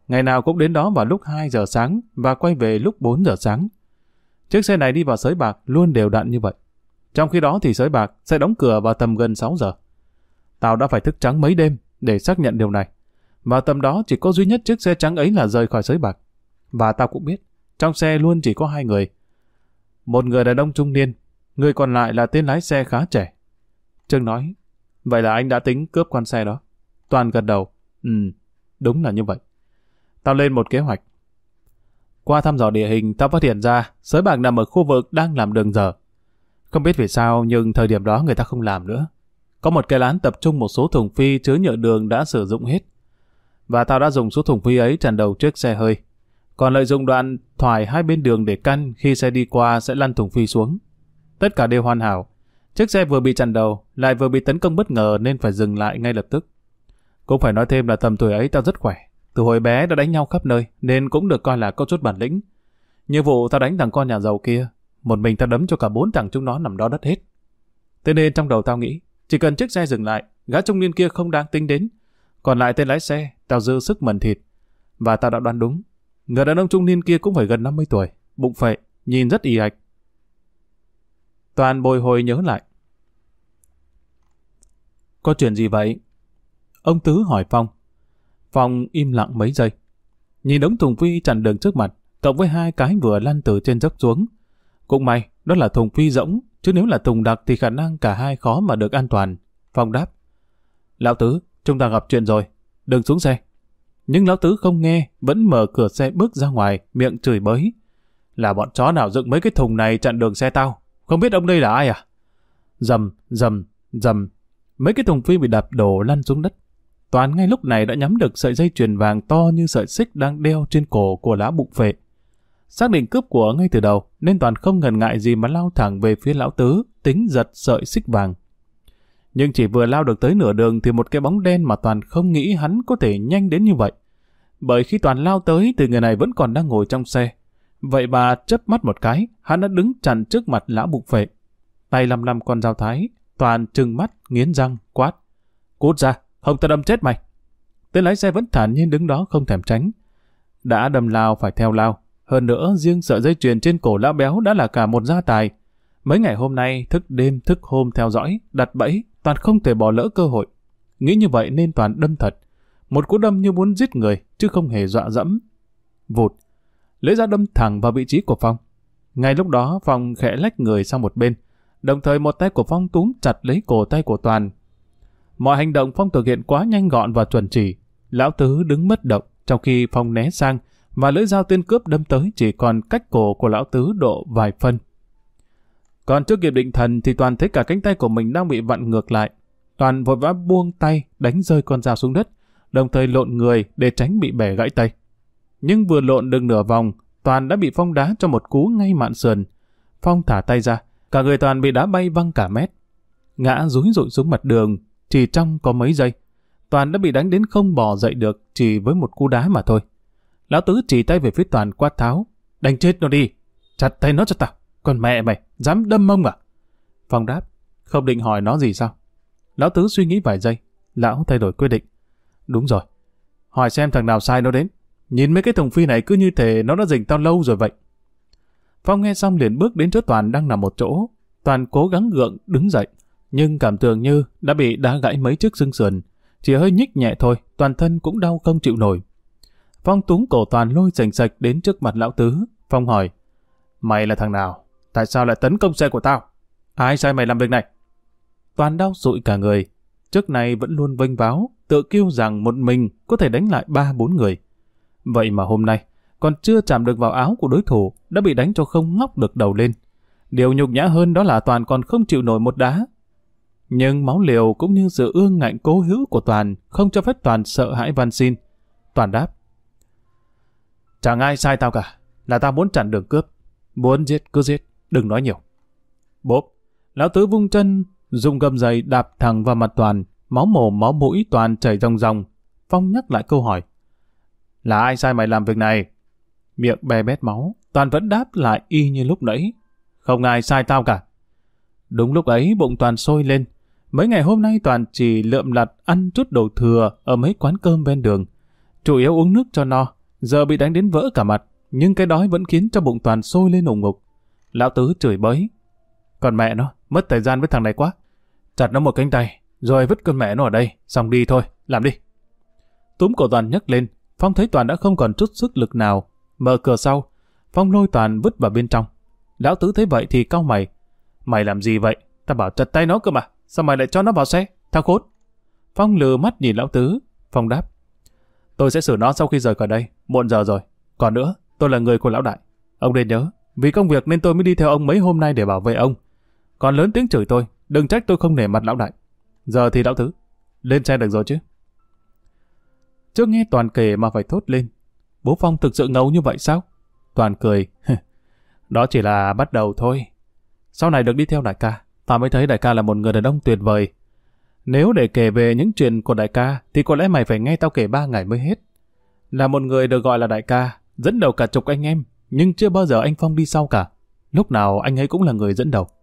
ngày nào cũng đến đó vào lúc 2 giờ sáng và quay về lúc 4 giờ sáng. Chiếc xe này đi vào sới bạc luôn đều đặn như vậy. Trong khi đó thì sới bạc sẽ đóng cửa vào tầm gần 6 giờ. Tao đã phải thức trắng mấy đêm để xác nhận điều này. Vào tầm đó chỉ có duy nhất chiếc xe trắng ấy là rời khỏi sới bạc. Và tao cũng biết, trong xe luôn chỉ có 2 người. Một người đàn ông trung niên, người còn lại là tên lái xe khá trẻ. Trương nói, vậy là anh đã tính cướp con xe đó. Toàn gật đầu, đúng là như vậy. Tao lên một kế hoạch. Qua thăm dò địa hình, tao phát hiện ra sới bạc nằm ở khu vực đang làm đường dở. Không biết vì sao nhưng thời điểm đó người ta không làm nữa. Có một cái lán tập trung một số thùng phi chứa nhựa đường đã sử dụng hết. Và tao đã dùng số thùng phi ấy tràn đầu chiếc xe hơi. Còn lợi dụng đoạn thoải hai bên đường để căn khi xe đi qua sẽ lăn thùng phi xuống. Tất cả đều hoàn hảo. Chiếc xe vừa bị chặn đầu, lại vừa bị tấn công bất ngờ nên phải dừng lại ngay lập tức. Cũng phải nói thêm là tầm tuổi ấy tao rất khỏe. Từ hồi bé đã đánh nhau khắp nơi nên cũng được coi là có chút bản lĩnh. Như vụ tao đánh thằng con nhà giàu kia, một mình tao đấm cho cả 4 thằng chúng nó nằm đó đất hết. Thế nên trong đầu tao nghĩ, chỉ cần chiếc xe dừng lại, gã trung niên kia không đáng tính đến. Còn lại tên lái xe, tao dư sức mần thịt. Và tao đã đoán đúng. Người đàn ông trung niên kia cũng phải gần 50 tuổi, bụng phệ, nhìn rất ì ạch. Toàn bồi hồi nhớ lại. Có chuyện gì vậy? Ông Tứ hỏi Phong. Phong im lặng mấy giây. Nhìn đống thùng phi chặn đường trước mặt, cộng với 2 cái vừa lăn từ trên dốc xuống. Cũng may, đó là thùng phi rỗng, chứ nếu là thùng đặc thì khả năng cả hai khó mà được an toàn. Phong đáp. Lão Tứ, chúng ta gặp chuyện rồi, đừng xuống xe. Nhưng Lão Tứ không nghe, vẫn mở cửa xe bước ra ngoài, miệng chửi bới. Là bọn chó nào dựng mấy cái thùng này chặn đường xe tao? Không biết ông đây là ai à? Rầm, rầm, rầm. Mấy cái thùng phi bị đạp đổ lăn xuống đất. Toàn ngay lúc này đã nhắm được sợi dây chuyền vàng to như sợi xích đang đeo trên cổ của lão bụng phệ. Xác định cướp của ngay từ đầu, nên Toàn không ngần ngại gì mà lao thẳng về phía Lão Tứ, tính giật sợi xích vàng. Nhưng chỉ vừa lao được tới nửa đường thì một cái bóng đen mà Toàn không nghĩ hắn có thể nhanh đến như vậy. Bởi khi Toàn lao tới thì người này vẫn còn đang ngồi trong xe. Vậy mà chớp mắt một cái, hắn đã đứng chặn trước mặt lão bụng phệ. Tay lăm lăm con dao thái, Toàn trừng mắt, nghiến răng, quát. Cút ra, không ta đâm chết mày. Tên lái xe vẫn thản nhiên đứng đó không thèm tránh. Đã đâm lao phải theo lao. Hơn nữa, riêng sợi dây chuyền trên cổ lão béo đã là cả một gia tài. Mấy ngày hôm nay, thức đêm thức hôm theo dõi, đặt bẫy, Toàn không thể bỏ lỡ cơ hội. Nghĩ như vậy nên Toàn đâm thật. Một cú đâm như muốn giết người, chứ không hề dọa dẫm. Vụt, lưỡi dao đâm thẳng vào vị trí của Phong. Ngay lúc đó, Phong khẽ lách người sang một bên. Đồng thời một tay của Phong túm chặt lấy cổ tay của Toàn. Mọi hành động Phong thực hiện quá nhanh gọn và chuẩn chỉ. Lão Tứ đứng bất động, trong khi Phong né sang, và lưỡi dao tên cướp đâm tới chỉ còn cách cổ của Lão Tứ độ vài phân. Còn trước kịp định thần thì Toàn thấy cả cánh tay của mình đang bị vặn ngược lại. Toàn vội vã buông tay, đánh rơi con dao xuống đất, đồng thời lộn người để tránh bị bẻ gãy tay. Nhưng vừa lộn được nửa vòng, Toàn đã bị Phong đá cho một cú ngay mạn sườn. Phong thả tay ra, cả người Toàn bị đá bay văng cả mét. Ngã rúi rụi xuống mặt đường, chỉ trong có mấy giây. Toàn đã bị đánh đến không bò dậy được chỉ với một cú đá mà thôi. Lão Tứ chỉ tay về phía Toàn quát tháo. Đánh chết nó đi, chặt tay nó cho tao. Còn mẹ mày, dám đâm mông à? Phong đáp, không định hỏi nó gì sao? Lão Tứ suy nghĩ vài giây, lão thay đổi quyết định. Đúng rồi, hỏi xem thằng nào sai nó đến. Nhìn mấy cái thùng phi này cứ như thể nó đã rình tao lâu rồi vậy. Phong nghe xong liền bước đến chỗ Toàn đang nằm một chỗ. Toàn cố gắng gượng đứng dậy, nhưng cảm tưởng như đã bị đá gãy mấy chiếc xương sườn. Chỉ hơi nhích nhẹ thôi, toàn thân cũng đau không chịu nổi. Phong túm cổ Toàn lôi sành sạch đến trước mặt Lão Tứ. Phong hỏi, mày là thằng nào? Tại sao lại tấn công xe của tao? Ai sai mày làm việc này? Toàn đau sụi cả người. Trước này vẫn luôn vênh váo, tự kiêu rằng một mình có thể đánh lại 3-4 người. Vậy mà hôm nay, còn chưa chạm được vào áo của đối thủ, đã bị đánh cho không ngóc được đầu lên. Điều nhục nhã hơn đó là Toàn còn không chịu nổi một đá. Nhưng máu liều cũng như sự ương ngạnh cố hữu của Toàn không cho phép Toàn sợ hãi van xin. Toàn đáp, chẳng ai sai tao cả, là tao muốn chặn đường cướp. Muốn giết cứ giết, đừng nói nhiều. Bốp, Lão Tứ vung chân, dùng gầm giày đạp thẳng vào mặt Toàn, máu mồm máu mũi Toàn chảy ròng ròng. Phong nhắc lại câu hỏi, là ai sai mày làm việc này? Miệng bè bét máu, Toàn vẫn đáp lại y như lúc nãy, không ai sai tao cả. Đúng lúc ấy bụng Toàn sôi lên. Mấy ngày hôm nay Toàn chỉ lượm lặt ăn chút đồ thừa ở mấy quán cơm ven đường. chủ yếu uống nước cho no, giờ bị đánh đến vỡ cả mặt, nhưng cái đói vẫn khiến cho bụng Toàn sôi lên ủng ngục. Lão Tứ chửi bới. Còn mẹ nó, mất thời gian với thằng này quá. Chặt nó một cánh tay, rồi vứt con mẹ nó ở đây, xong đi thôi, làm đi. Túm cổ Toàn nhấc lên, Phong thấy Toàn đã không còn chút sức lực nào. Mở cửa sau, Phong lôi Toàn vứt vào bên trong. Lão Tứ thấy vậy thì cau mày. Mày làm gì vậy? Ta bảo chặt tay nó cơ mà, sao mày lại cho nó vào xe? Thằng khốn! Phong lừ mắt nhìn Lão Tứ. Phong đáp. Tôi sẽ xử nó sau khi rời khỏi đây, muộn giờ rồi. Còn nữa, tôi là người của lão đại. Ông nên nhớ, vì công việc nên tôi mới đi theo ông mấy hôm nay để bảo vệ ông. Còn lớn tiếng chửi tôi, đừng trách tôi không nể mặt lão đại. Giờ thì Lão Tứ, lên xe được rồi chứ? Trước nghe Toàn kể mà phải thốt lên. Bố Phong thực sự ngầu như vậy sao? Toàn cười. Đó chỉ là bắt đầu thôi. Sau này được đi theo đại ca, ta mới thấy đại ca là một người đàn ông tuyệt vời. Nếu để kể về những chuyện của đại ca, thì có lẽ mày phải nghe tao kể 3 ngày mới hết. Là một người được gọi là đại ca, dẫn đầu cả chục anh em, nhưng chưa bao giờ anh Phong đi sau cả. Lúc nào anh ấy cũng là người dẫn đầu.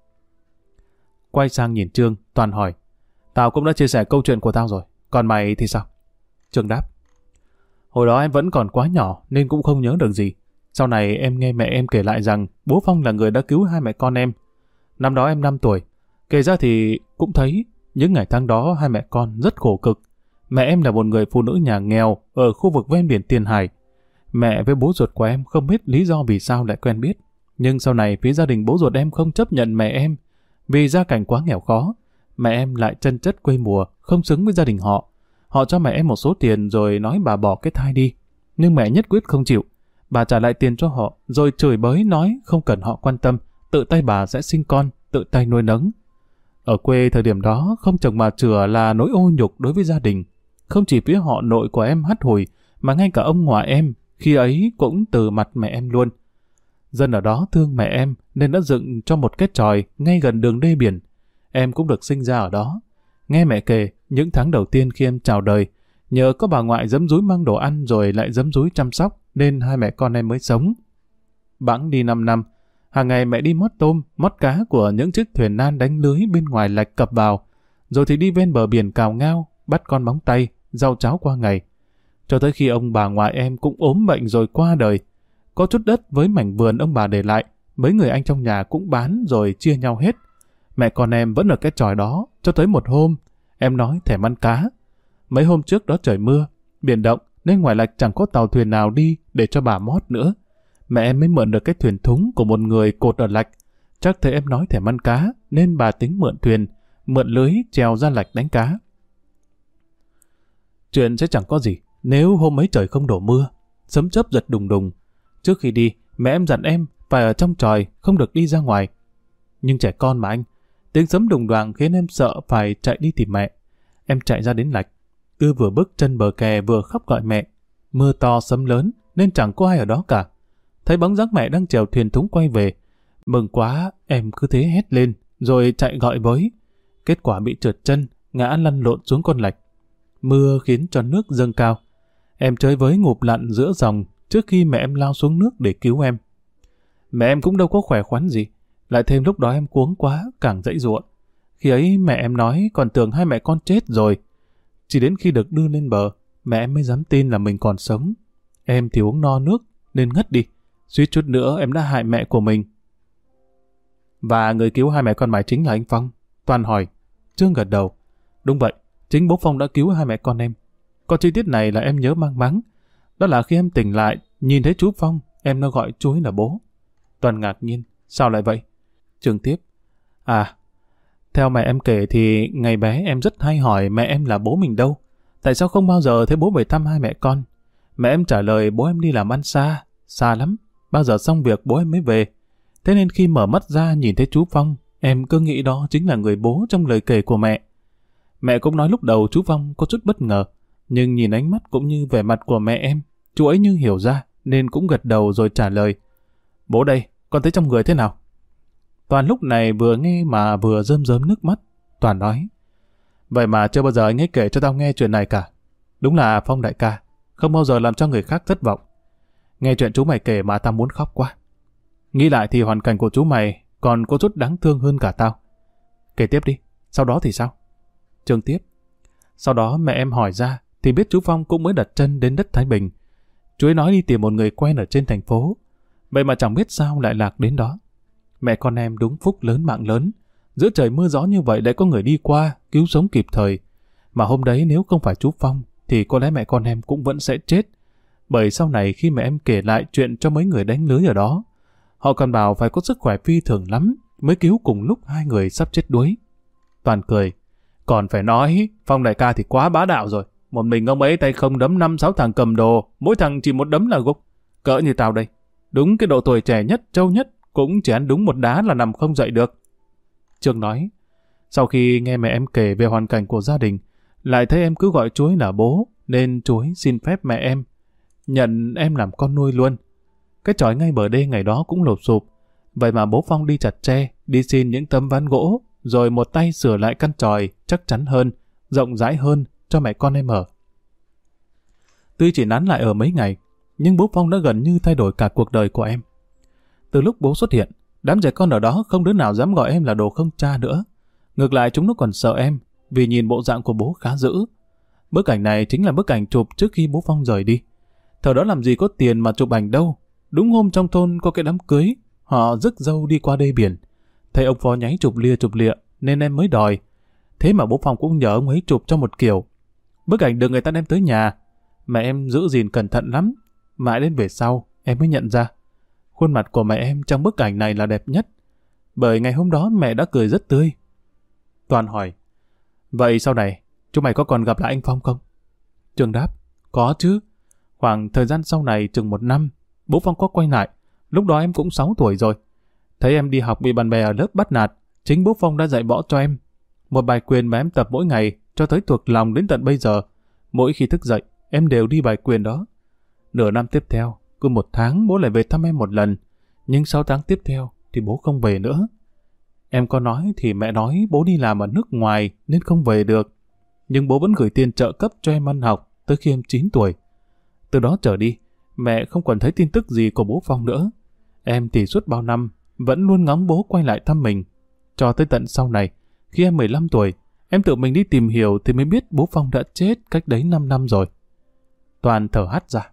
Quay sang nhìn Trương, Toàn hỏi. Tao cũng đã chia sẻ câu chuyện của tao rồi, còn mày thì sao? Trương đáp. Hồi đó em vẫn còn quá nhỏ nên cũng không nhớ được gì. Sau này em nghe mẹ em kể lại rằng bố Phong là người đã cứu 2 mẹ con em. Năm đó em 5 tuổi. Kể ra thì cũng thấy những ngày tháng đó 2 mẹ con rất khổ cực. Mẹ em là một người phụ nữ nhà nghèo ở khu vực ven biển Tiền Hải. Mẹ với bố ruột của em không biết lý do vì sao lại quen biết. Nhưng sau này phía gia đình bố ruột em không chấp nhận mẹ em vì gia cảnh quá nghèo khó. Mẹ em lại chân chất quê mùa, không xứng với gia đình họ. Họ cho mẹ em một số tiền rồi nói bà bỏ cái thai đi. Nhưng mẹ nhất quyết không chịu. Bà trả lại tiền cho họ, rồi chửi bới nói không cần họ quan tâm, tự tay bà sẽ sinh con, tự tay nuôi nấng. Ở quê thời điểm đó, không chồng mà chửa là nỗi ô nhục đối với gia đình. Không chỉ phía họ nội của em hắt hủi, mà ngay cả ông ngoại em, khi ấy cũng từ mặt mẹ em luôn. Dân ở đó thương mẹ em, nên đã dựng cho một cái chòi ngay gần đường đê biển. Em cũng được sinh ra ở đó. Nghe mẹ kể, những tháng đầu tiên khi em chào đời, nhờ có bà ngoại giấm dúi mang đồ ăn rồi lại giấm dúi chăm sóc, nên 2 mẹ con em mới sống. Bẵng đi 5 năm, hàng ngày mẹ đi mót tôm, mót cá của những chiếc thuyền nan đánh lưới bên ngoài lạch cập vào, rồi thì đi ven bờ biển cào ngao, bắt con móng tay, rau cháo qua ngày. Cho tới khi ông bà ngoại em cũng ốm bệnh rồi qua đời. Có chút đất với mảnh vườn ông bà để lại, mấy người anh trong nhà cũng bán rồi chia nhau hết. Mẹ con em vẫn ở cái chòi đó, cho tới một hôm, em nói thèm ăn cá. Mấy hôm trước đó trời mưa, biển động, nên ngoài lạch chẳng có tàu thuyền nào đi để cho bà mót nữa. Mẹ em mới mượn được cái thuyền thúng của một người cột ở lạch. Chắc thấy em nói thèm ăn cá, nên bà tính mượn thuyền, mượn lưới trèo ra lạch đánh cá. Chuyện sẽ chẳng có gì nếu hôm ấy trời không đổ mưa, sấm chớp giật đùng đùng. Trước khi đi, mẹ em dặn em phải ở trong chòi, không được đi ra ngoài. Nhưng trẻ con mà anh, tiếng sấm đùng đoàng khiến em sợ phải chạy đi tìm mẹ. Em chạy ra đến lạch, cứ vừa bước chân bờ kè vừa khóc gọi mẹ. Mưa to sấm lớn nên chẳng có ai ở đó cả. Thấy bóng dáng mẹ đang chèo thuyền thúng quay về. Mừng quá, em cứ thế hét lên, rồi chạy gọi với. Kết quả bị trượt chân, ngã lăn lộn xuống con lạch. Mưa khiến cho nước dâng cao. Em chơi với ngụp lặn giữa dòng trước khi mẹ em lao xuống nước để cứu em. Mẹ em cũng đâu có khỏe khoắn gì. Lại thêm lúc đó em cuống quá, càng dãy giụa. Khi ấy mẹ em nói còn tưởng 2 mẹ con chết rồi. Chỉ đến khi được đưa lên bờ, mẹ em mới dám tin là mình còn sống. Em thì uống no nước nên ngất đi. Suýt chút nữa em đã hại mẹ của mình. Và người cứu 2 mẹ con mày chính là anh Phong? Toàn hỏi. Trương gật đầu. Đúng vậy, chính bố Phong đã cứu 2 mẹ con em. Có chi tiết này là em nhớ mang máng. Đó là khi em tỉnh lại, nhìn thấy chú Phong, em nó gọi chú ấy là bố. Toàn ngạc nhiên. Sao lại vậy? Trương tiếp. Theo mẹ em kể thì ngày bé em rất hay hỏi mẹ em là bố mình đâu. Tại sao không bao giờ thấy bố về thăm 2 mẹ con? Mẹ em trả lời bố em đi làm ăn xa, xa lắm. Bao giờ xong việc bố em mới về. Thế nên khi mở mắt ra nhìn thấy chú Phong, em cứ nghĩ đó chính là người bố trong lời kể của mẹ. Mẹ cũng nói lúc đầu chú Phong có chút bất ngờ, nhưng nhìn ánh mắt cũng như vẻ mặt của mẹ em, chú ấy như hiểu ra nên cũng gật đầu rồi trả lời. Bố đây, con thấy trong người thế nào? Toàn lúc này vừa nghe mà vừa rơm rớm nước mắt. Toàn nói. Vậy mà chưa bao giờ anh ấy kể cho tao nghe chuyện này cả. Đúng là Phong đại ca, không bao giờ làm cho người khác thất vọng. Nghe chuyện chú mày kể mà tao muốn khóc quá. Nghĩ lại thì hoàn cảnh của chú mày còn có chút đáng thương hơn cả tao. Kể tiếp đi, sau đó thì sao? Trương tiếp. Sau đó mẹ em hỏi ra thì biết chú Phong cũng mới đặt chân đến đất Thái Bình. Chú ấy nói đi tìm một người quen ở trên thành phố, vậy mà chẳng biết sao lại lạc đến đó. Mẹ con em đúng phúc lớn mạng lớn, giữa trời mưa gió như vậy lại có người đi qua, cứu sống kịp thời. Mà hôm đấy nếu không phải chú Phong, thì có lẽ mẹ con em cũng vẫn sẽ chết. Bởi sau này khi mẹ em kể lại chuyện cho mấy người đánh lưới ở đó, họ còn bảo phải có sức khỏe phi thường lắm mới cứu cùng lúc hai người sắp chết đuối. Toàn cười. Còn phải nói, Phong đại ca thì quá bá đạo rồi. Một mình ông ấy tay không đấm 5-6 thằng cầm đồ, mỗi thằng chỉ một đấm là gục. Cỡ như tao đây, đúng cái độ tuổi trẻ nhất, trâu nhất, cũng chỉ ăn đúng một đá là nằm không dậy được. Trương nói, sau khi nghe mẹ em kể về hoàn cảnh của gia đình, lại thấy em cứ gọi chú ấy là bố, nên chú ấy xin phép mẹ em nhận em làm con nuôi luôn. Cái chòi ngay bờ đê ngày đó cũng lụp sụp, vậy mà bố Phong đi chặt tre, đi xin những tấm ván gỗ, rồi một tay sửa lại căn chòi chắc chắn hơn, rộng rãi hơn cho mẹ con em ở. Tuy chỉ nán lại ở mấy ngày, nhưng bố Phong đã gần như thay đổi cả cuộc đời của em. Từ lúc bố xuất hiện, đám trẻ con ở đó không đứa nào dám gọi em là đồ không cha nữa. Ngược lại chúng nó còn sợ em, vì nhìn bộ dạng của bố khá dữ. Bức ảnh này chính là bức ảnh chụp trước khi bố Phong rời đi. Thời đó làm gì có tiền mà chụp ảnh đâu. Đúng hôm trong thôn có cái đám cưới, họ rước dâu đi qua đê biển. Thấy ông phó nháy chụp lịa nên em mới đòi. Thế mà bố Phong cũng nhờ ông ấy chụp cho một kiểu. Bức ảnh được người ta đem tới nhà. Mẹ em giữ gìn cẩn thận lắm. Mãi đến về sau, em mới nhận ra khuôn mặt của mẹ em trong bức ảnh này là đẹp nhất. Bởi ngày hôm đó mẹ đã cười rất tươi. Toàn hỏi, vậy sau này, chúng mày có còn gặp lại anh Phong không? Trường đáp, có chứ. Khoảng thời gian sau này chừng 1 năm, bố Phong có quay lại. Lúc đó em cũng 6 tuổi rồi. Thấy em đi học bị bạn bè ở lớp bắt nạt, chính bố Phong đã dạy võ cho em. Một bài quyền mà em tập mỗi ngày, cho tới thuộc lòng đến tận bây giờ. Mỗi khi thức dậy, em đều đi bài quyền đó. Nửa năm tiếp theo, cứ 1 tháng bố lại về thăm em một lần. Nhưng 6 tháng tiếp theo thì bố không về nữa. Em có nói thì mẹ nói bố đi làm ở nước ngoài nên không về được. Nhưng bố vẫn gửi tiền trợ cấp cho em ăn học tới khi em 9 tuổi. Từ đó trở đi, mẹ không còn thấy tin tức gì của bố Phong nữa. Em thì suốt bao năm vẫn luôn ngóng bố quay lại thăm mình. Cho tới tận sau này, khi em 15 tuổi, em tự mình đi tìm hiểu thì mới biết bố Phong đã chết cách đấy 5 năm rồi. Toàn thở hắt ra.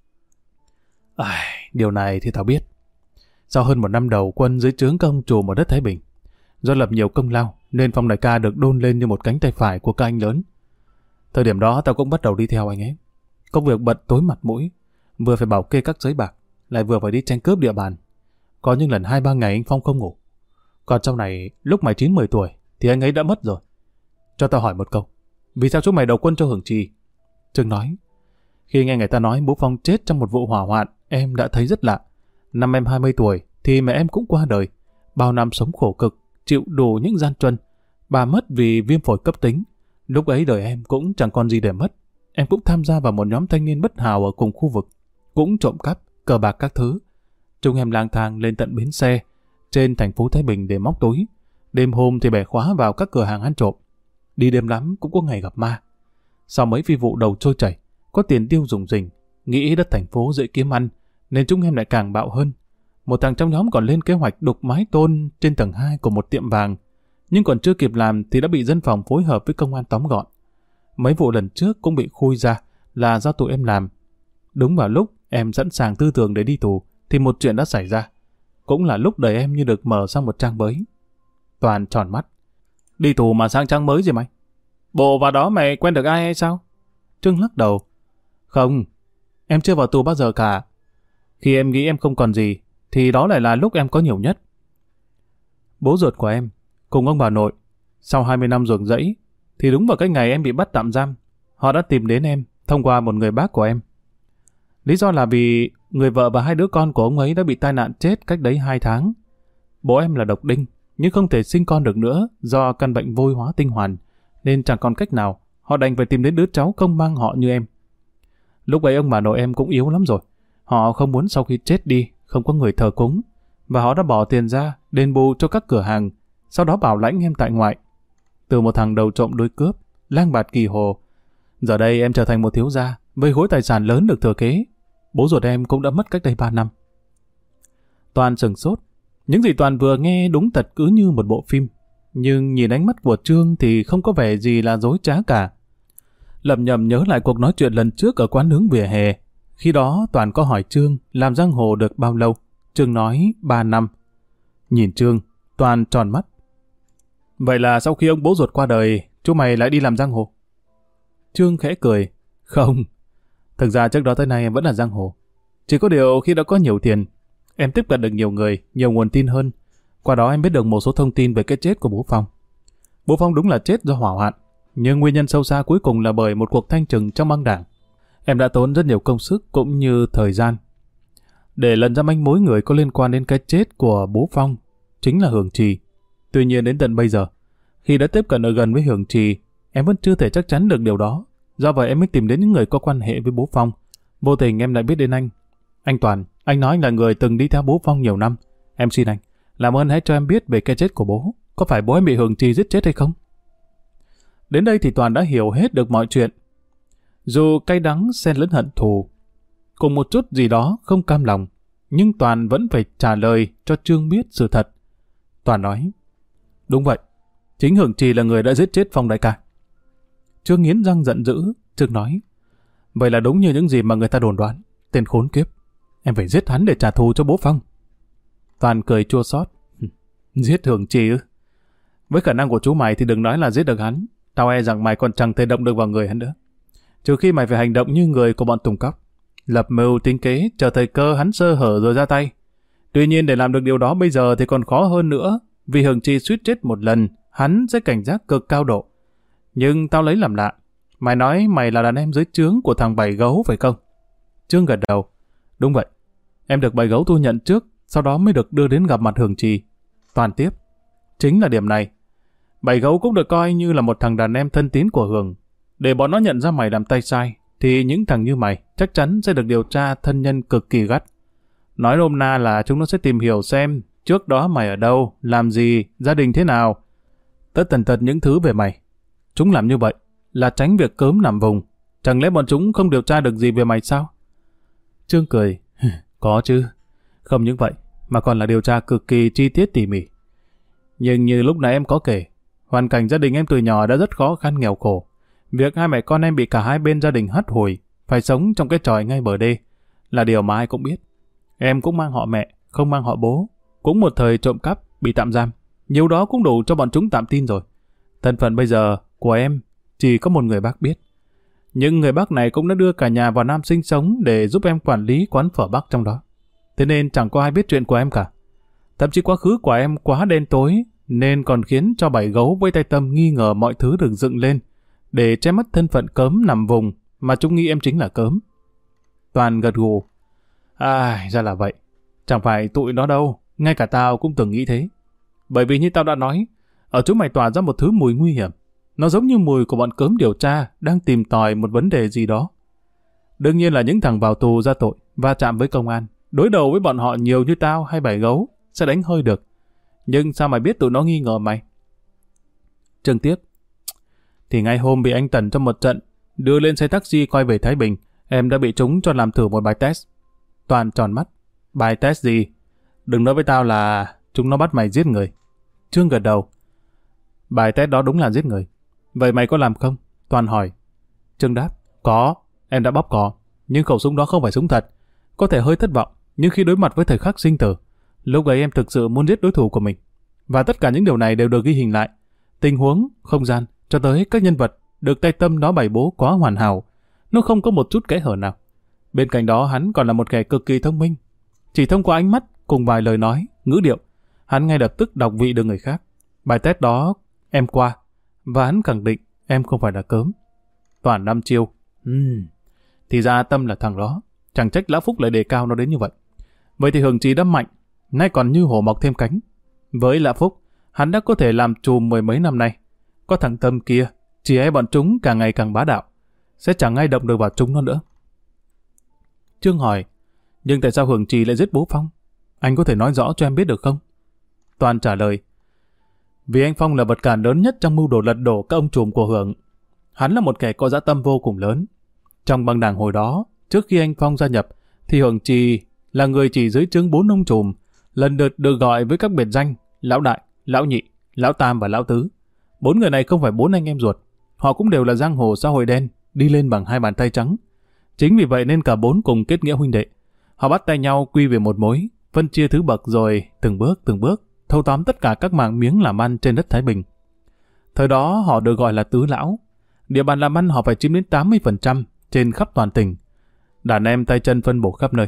Điều này thì tao biết. Sau hơn 1 năm đầu quân dưới trướng công trùm ở đất Thái Bình, do lập nhiều công lao nên Phong đại ca được đôn lên như một cánh tay phải của các anh lớn. Thời điểm đó tao cũng bắt đầu đi theo anh ấy. Công việc bận tối mặt mũi, vừa phải bảo kê các giới bạc, lại vừa phải đi tranh cướp địa bàn. Có những lần 2-3 ngày anh Phong không ngủ. Còn sau này, lúc mày 9-10 tuổi, thì anh ấy đã mất rồi. Cho tao hỏi một câu, vì sao chúng mày đầu quân cho hưởng trì? Trương nói, khi nghe người ta nói bố Phong chết trong một vụ hỏa hoạn, em đã thấy rất lạ. Năm em 20 tuổi, thì mẹ em cũng qua đời. Bao năm sống khổ cực, chịu đủ những gian truân. Bà mất vì viêm phổi cấp tính. Lúc ấy đời em cũng chẳng còn gì để mất. Em cũng tham gia vào một nhóm thanh niên bất hào ở cùng khu vực. Cũng trộm cắp, cờ bạc các thứ. Chúng em lang thang lên tận bến xe trên thành phố Thái Bình để móc túi. Đêm hôm thì bẻ khóa vào các cửa hàng ăn trộm. Đi đêm lắm cũng có ngày gặp ma. Sau mấy phi vụ đầu trôi chảy, có tiền tiêu rủng rỉnh, nghĩ đất thành phố dễ kiếm ăn, nên chúng em lại càng bạo hơn. Một thằng trong nhóm còn lên kế hoạch đục mái tôn trên tầng 2 của một tiệm vàng, nhưng còn chưa kịp làm thì đã bị dân phòng phối hợp với công an tóm gọn. Mấy vụ lần trước cũng bị khui ra là do tụi em làm. Đúng vào lúc em sẵn sàng tư tưởng để đi tù, thì một chuyện đã xảy ra. Cũng là lúc đời em như được mở sang một trang mới. Toàn tròn mắt. Đi tù mà sang trang mới gì mày? Bộ vào đó mày quen được ai hay sao? Trương lắc đầu. Không, em chưa vào tù bao giờ cả. Khi em nghĩ em không còn gì, thì đó lại là lúc em có nhiều nhất. Bố ruột của em, cùng ông bà nội, sau 20 năm ruồng rẫy, thì đúng vào cái ngày em bị bắt tạm giam, họ đã tìm đến em thông qua một người bác của em. Lý do là vì người vợ và 2 đứa con của ông ấy đã bị tai nạn chết cách đấy 2 tháng. Bố em là độc đinh, nhưng không thể sinh con được nữa do căn bệnh vôi hóa tinh hoàn, nên chẳng còn cách nào, họ đành phải tìm đến đứa cháu không mang họ như em. Lúc ấy ông bà nội em cũng yếu lắm rồi. Họ không muốn sau khi chết đi không có người thờ cúng, và họ đã bỏ tiền ra đền bù cho các cửa hàng, sau đó bảo lãnh em tại ngoại. Từ một thằng đầu trộm đuôi cướp, lang bạt kỳ hồ, giờ đây em trở thành một thiếu gia với khối tài sản lớn được thừa kế. Bố ruột em cũng đã mất cách đây 3 năm. Toàn sửng sốt. Những gì Toàn vừa nghe đúng thật cứ như một bộ phim, nhưng nhìn ánh mắt của Trương thì không có vẻ gì là dối trá cả. lẩm nhẩm nhớ lại cuộc nói chuyện lần trước ở quán nướng vỉa hè. Khi đó Toàn có hỏi Trương làm giang hồ được bao lâu. Trương nói 3 năm. Nhìn Trương, Toàn tròn mắt. Vậy là sau khi ông bố ruột qua đời, chú mày lại đi làm giang hồ? Trương khẽ cười. Không, thực ra trước đó tới nay em vẫn là giang hồ. Chỉ có điều khi đã có nhiều tiền, em tiếp cận được nhiều người, nhiều nguồn tin hơn. Qua đó em biết được một số thông tin về cái chết của bố Phong. Bố Phong đúng là chết do hỏa hoạn, nhưng nguyên nhân sâu xa cuối cùng là bởi một cuộc thanh trừng trong băng đảng. Em đã tốn rất nhiều công sức cũng như thời gian để lần ra manh mối người có liên quan đến cái chết của bố Phong, chính là Hưởng Trì. Tuy nhiên đến tận bây giờ, khi đã tiếp cận ở gần với Hưởng Trì, em vẫn chưa thể chắc chắn được điều đó. Do vậy em mới tìm đến những người có quan hệ với bố Phong. Vô tình em lại biết đến anh. Anh Toàn, anh nói anh là người từng đi theo bố Phong nhiều năm. Em xin anh, làm ơn hãy cho em biết về cái chết của bố. Có phải bố em bị Hưởng Trì giết chết hay không? Đến đây thì Toàn đã hiểu hết được mọi chuyện. Dù cay đắng xen lẫn hận thù, cùng một chút gì đó không cam lòng, nhưng Toàn vẫn phải trả lời cho Trương biết sự thật. Toàn nói, đúng vậy, chính Hưởng Trì là người đã giết chết Phong đại ca. Trương nghiến răng giận dữ. Trương nói, vậy là đúng như những gì mà người ta đồn đoán. Tên khốn kiếp, em phải giết hắn để trả thù cho bố Phong. Toàn cười chua xót. Giết Hưởng Trì ư? Với khả năng của chú mày thì đừng nói là giết được hắn. Tao e rằng mày còn chẳng thể động được vào người hắn nữa. Trừ khi mày phải hành động như người của bọn Tùng Cóc, lập mưu tính kế, chờ thời cơ hắn sơ hở rồi ra tay. Tuy nhiên để làm được điều đó bây giờ thì còn khó hơn nữa, vì Hưởng Trì suýt chết một lần, hắn sẽ cảnh giác cực cao độ. Nhưng tao lấy làm lạ, mày nói mày là đàn em dưới trướng của thằng Bảy Gấu phải không? Trương gật đầu. Đúng vậy, em được Bảy Gấu thu nhận trước, sau đó mới được đưa đến gặp mặt Hưởng Trì. Toàn tiếp, chính là điểm này. Bảy Gấu cũng được coi như là một thằng đàn em thân tín của Hưởng. Để bọn nó nhận ra mày làm tay sai, thì những thằng như mày chắc chắn sẽ được điều tra thân nhân cực kỳ gắt. Nói nôm na là chúng nó sẽ tìm hiểu xem trước đó mày ở đâu, làm gì, gia đình thế nào. Tất tần tật những thứ về mày. Chúng làm như vậy là tránh việc cớm nằm vùng. Chẳng lẽ bọn chúng không điều tra được gì về mày sao? Trương cười. Có chứ. Không những vậy, mà còn là điều tra cực kỳ chi tiết tỉ mỉ. Nhưng như lúc nãy em có kể, hoàn cảnh gia đình em từ nhỏ đã rất khó khăn nghèo khổ. Việc hai mẹ con em bị cả hai bên gia đình hất hủi, phải sống trong cái chòi ngay bờ đê, là điều mà ai cũng biết. Em cũng mang họ mẹ, không mang họ bố. Cũng một thời trộm cắp, bị tạm giam. Nhiều đó cũng đủ cho bọn chúng tạm tin rồi. Thân phận bây giờ của em chỉ có một người bác biết. Nhưng người bác này cũng đã đưa cả nhà vào Nam sinh sống để giúp em quản lý quán phở Bắc trong đó. Thế nên chẳng có ai biết chuyện của em cả. Thậm chí quá khứ của em quá đen tối, nên còn khiến cho Bảy Gấu với Tay Tâm nghi ngờ mọi thứ được dựng lên, để che mất thân phận cớm nằm vùng mà chúng nghĩ em chính là cớm. Toàn gật gù. Ra là vậy. Chẳng phải tụi nó đâu, ngay cả tao cũng từng nghĩ thế. Bởi vì như tao đã nói, ở chúng mày tỏa ra một thứ mùi nguy hiểm. Nó giống như mùi của bọn cớm điều tra đang tìm tòi một vấn đề gì đó. Đương nhiên là những thằng vào tù ra tội, va chạm với công an, đối đầu với bọn họ nhiều như tao hay Bảy Gấu sẽ đánh hơi được. Nhưng sao mày biết tụi nó nghi ngờ mày? Trương tiếp. Thì ngay hôm bị anh Tần trong một trận đưa lên xe taxi quay về Thái Bình, em đã bị chúng cho làm thử một bài test. Toàn tròn mắt. Bài test gì? Đừng nói với tao là chúng nó bắt mày giết người. Trương gật đầu. Bài test đó đúng là giết người. Vậy mày có làm không? Toàn hỏi. Trương đáp. Có, em đã bóp cò. Nhưng khẩu súng đó không phải súng thật. Có thể hơi thất vọng, nhưng khi đối mặt với thời khắc sinh tử, lúc ấy em thực sự muốn giết đối thủ của mình. Và tất cả những điều này đều được ghi hình lại. Tình huống, không gian, cho tới các nhân vật được Tay Tâm nó bày bố quá hoàn hảo. Nó không có một chút kẽ hở nào. Bên cạnh đó hắn còn là một kẻ cực kỳ thông minh. Chỉ thông qua ánh mắt cùng vài lời nói, ngữ điệu, hắn ngay lập tức đọc vị được người khác. Bài test đó em qua, và hắn khẳng định em không phải là cớm. Toàn 5 chiêu. Thì ra Tâm là thằng đó. Chẳng trách Lão Phúc lại đề cao nó đến như vậy. Vậy thì Hưởng Trì đã mạnh, nay còn như hổ mọc thêm cánh. Với Lão Phúc, hắn đã có thể làm trùm 10 mấy năm nay. Có thằng Tâm kia, chỉ e bọn chúng càng ngày càng bá đạo, sẽ chẳng ai động được vào chúng nó nữa. Trương hỏi, nhưng tại sao Hưởng Trì lại giết bố Phong? Anh có thể nói rõ cho em biết được không? Toàn trả lời, vì anh Phong là vật cản lớn nhất trong mưu đồ lật đổ các ông trùm của Hưởng. Hắn là một kẻ có dã tâm vô cùng lớn. Trong băng đảng hồi đó, trước khi anh Phong gia nhập, thì Hưởng Trì là người chỉ dưới trướng 4 ông trùm, lần lượt được gọi với các biệt danh Lão Đại, Lão Nhị, Lão Tam và Lão Tứ. 4 người này không phải 4 anh em ruột. Họ cũng đều là giang hồ xã hội đen, đi lên bằng hai bàn tay trắng. Chính vì vậy nên cả bốn cùng kết nghĩa huynh đệ. Họ bắt tay nhau quy về một mối, phân chia thứ bậc rồi từng bước thâu tóm tất cả các mảng miếng làm ăn trên đất Thái Bình. Thời đó họ được gọi là tứ lão. Địa bàn làm ăn họ phải chiếm đến 80% trên khắp toàn tỉnh. Đàn em tay chân phân bổ khắp nơi.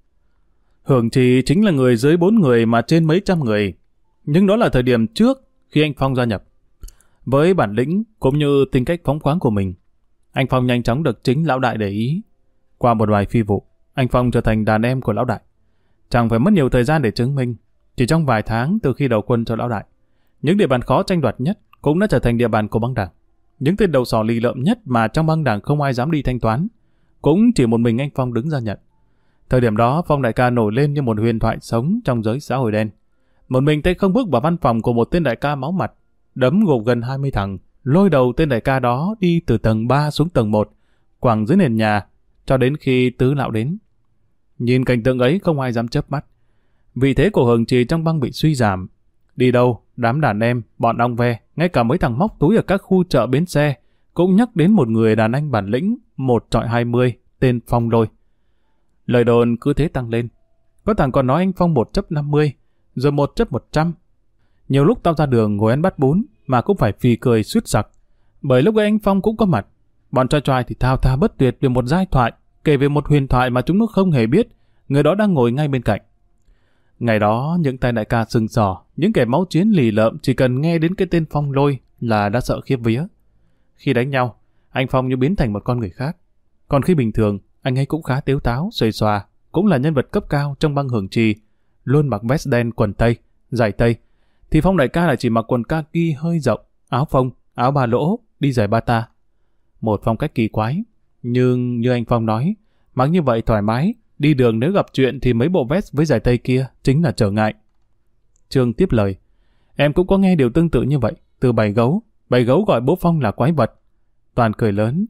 Hưởng Trì chính là người dưới 4 người mà trên mấy trăm người. Nhưng đó là thời điểm trước khi anh Phong gia nhập. Với bản lĩnh cũng như tính cách phóng khoáng của mình, anh Phong nhanh chóng được chính lão đại để ý. Qua một vài phi vụ, anh Phong trở thành đàn em của lão đại. Chẳng phải mất nhiều thời gian để chứng minh. Chỉ trong vài tháng từ khi đầu quân cho lão đại, những địa bàn khó tranh đoạt nhất cũng đã trở thành địa bàn của băng đảng. Những tên đầu sỏ lì lợm nhất mà trong băng đảng không ai dám đi thanh toán, cũng chỉ một mình anh Phong đứng ra nhận. Thời điểm đó Phong đại ca nổi lên như một huyền thoại sống trong giới xã hội đen. Một mình tay không bước vào văn phòng của một tên đại ca máu mặt, đấm gục gần 20 thằng, lôi đầu tên đại ca đó đi từ tầng 3 xuống tầng 1, quẳng dưới nền nhà, cho đến khi tứ lão đến. Nhìn cảnh tượng ấy không ai dám chớp mắt. Vị thế của Hưởng Trì trong băng bị suy giảm. Đi đâu, đám đàn em, bọn ong ve, ngay cả mấy thằng móc túi ở các khu chợ bến xe, cũng nhắc đến một người đàn anh bản lĩnh, 1-20, tên Phong Lôi. Lời đồn cứ thế tăng lên. Có thằng còn nói anh Phong 1/50, rồi 1/100. Nhiều lúc tao ra đường ngồi ăn bát bún, mà cũng phải phì cười suýt sặc. Bởi lúc ấy anh Phong cũng có mặt. Bọn trai trai thì thao thao bất tuyệt về một giai thoại, kể về một huyền thoại mà chúng nó không hề biết, người đó đang ngồi ngay bên cạnh. Ngày đó, những tay đại ca sừng sỏ, những kẻ máu chiến lì lợm chỉ cần nghe đến cái tên Phong Lôi là đã sợ khiếp vía. Khi đánh nhau, anh Phong như biến thành một con người khác. Còn khi bình thường, anh ấy cũng khá tếu táo, xuề xòa, cũng là nhân vật cấp cao trong băng Hưởng Trì, luôn mặc vest đen quần tây, giày tây. Thì Phong đại ca lại chỉ mặc quần kaki hơi rộng, áo phông, áo ba lỗ, đi giày bata. Một phong cách kỳ quái, nhưng như anh Phong nói, mặc như vậy thoải mái, đi đường nếu gặp chuyện thì mấy bộ vest với giày tây kia chính là trở ngại. Trương tiếp lời, em cũng có nghe điều tương tự như vậy, từ Bảy Gấu gọi bố Phong là quái vật. Toàn cười lớn,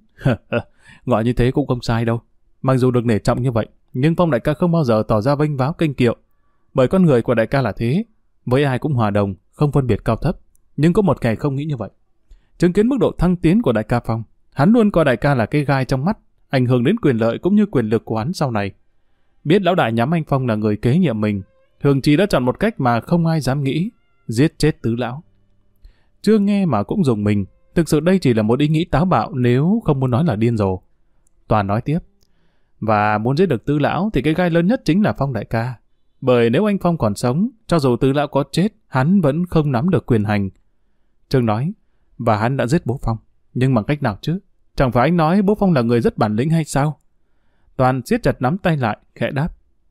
gọi như thế cũng không sai đâu. Mặc dù được nể trọng như vậy, nhưng Phong đại ca không bao giờ tỏ ra vênh váo kênh kiệu, bởi con người của đại ca là thế, với ai cũng hòa đồng, không phân biệt cao thấp. Nhưng có một kẻ không nghĩ như vậy. Chứng kiến mức độ thăng tiến của đại ca Phong, hắn luôn coi đại ca là cái gai trong mắt, ảnh hưởng đến quyền lợi cũng như quyền lực của hắn sau này. Biết lão đại nhắm anh Phong là người kế nhiệm mình, Hưởng Trì đã chọn một cách mà không ai dám nghĩ, giết chết tứ lão. Chưa nghe mà cũng rùng mình, thực sự đây chỉ là một ý nghĩ táo bạo nếu không muốn nói là điên rồ. Toàn nói tiếp, và muốn giết được tứ lão thì cái gai lớn nhất chính là Phong đại ca. Bởi nếu anh Phong còn sống, cho dù tứ lão có chết, hắn vẫn không nắm được quyền hành. Trương nói, và hắn đã giết bố Phong, nhưng bằng cách nào chứ? Chẳng phải anh nói bố Phong là người rất bản lĩnh hay sao? Toàn siết chặt nắm tay lại, khẽ đáp.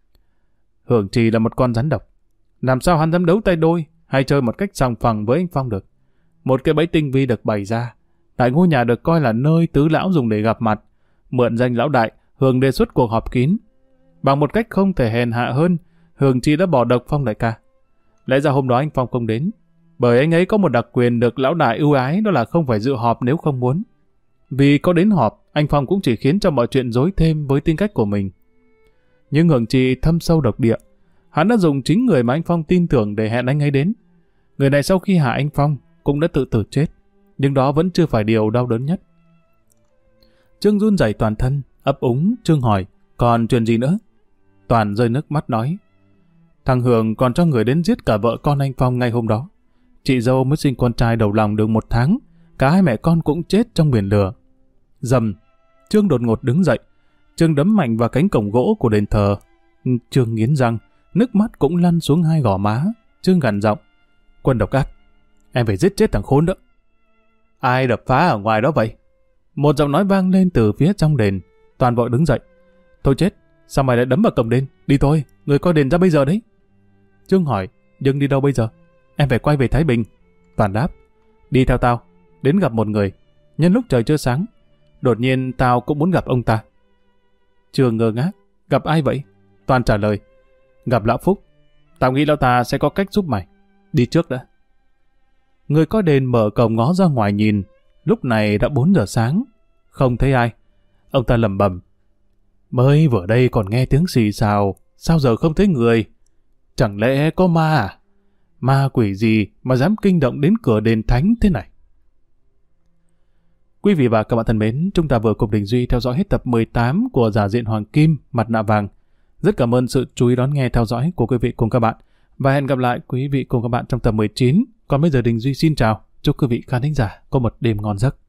Hưởng Trì là một con rắn độc. Làm sao hắn dám đấu tay đôi, hay chơi một cách sòng phẳng với anh Phong được? Một cái bẫy tinh vi được bày ra. Tại ngôi nhà được coi là nơi tứ lão dùng để gặp mặt. Mượn danh lão đại, Hưởng đề xuất cuộc họp kín. Bằng một cách không thể hèn hạ hơn, Hưởng Trì đã bỏ độc Phong đại ca. Lẽ ra hôm đó anh Phong không đến, bởi anh ấy có một đặc quyền được lão đại ưu ái, đó là không phải dự họp nếu không muốn. Vì có đến họp, anh Phong cũng chỉ khiến cho mọi chuyện rối thêm với tính cách của mình. Nhưng Hưởng Trì thâm sâu độc địa, hắn đã dùng chính người mà anh Phong tin tưởng để hẹn anh ấy đến. Người này sau khi hạ anh Phong cũng đã tự tử chết, nhưng đó vẫn chưa phải điều đau đớn nhất. Trương run rẩy toàn thân, ấp úng. Trương hỏi, còn chuyện gì nữa? Toàn rơi nước mắt nói, thằng Hưởng còn cho người đến giết cả vợ con anh Phong ngay hôm đó. Chị dâu mới sinh con trai đầu lòng được 1 tháng, cả hai mẹ con cũng chết trong biển lửa. Dầm, Trương đột ngột đứng dậy. Trương đấm mạnh vào cánh cổng gỗ của đền thờ. Trương nghiến răng, nước mắt cũng lăn xuống 2 gò má. Trương gằn giọng, Quân độc ác, em phải giết chết thằng khốn đó. Ai đập phá ở ngoài đó vậy? Một giọng nói vang lên từ phía trong đền. Toàn vội đứng dậy. Thôi chết, sao mày lại đấm vào cổng đền? Đi thôi, người coi đền ra bây giờ đấy. Trương hỏi, nhưng đi đâu bây giờ? Em phải quay về Thái Bình. Toàn đáp, đi theo tao, đến gặp một người. Nhân lúc trời chưa sáng, đột nhiên tao cũng muốn gặp ông ta. Trương ngơ ngác, gặp ai vậy? Toàn trả lời, gặp lão Phúc. Tao nghĩ lão ta sẽ có cách giúp mày. Đi trước đã. Người coi đền mở cổng ngó ra ngoài nhìn. Lúc này đã 4 giờ sáng, không thấy ai. Ông ta lẩm bẩm, mới vừa đây còn nghe tiếng xì xào, sao giờ không thấy người? Chẳng lẽ có ma à? Ma quỷ gì mà dám kinh động đến cửa đền thánh thế này? Quý vị và các bạn thân mến, chúng ta vừa cùng Đình Duy theo dõi hết tập 18 của Giả diện Hoàng Kim, Mặt nạ vàng. Rất cảm ơn sự chú ý đón nghe theo dõi của quý vị cùng các bạn. Và hẹn gặp lại quý vị cùng các bạn trong tập 19. Còn bây giờ Đình Duy xin chào. Chúc quý vị khán thính giả có một đêm ngon giấc.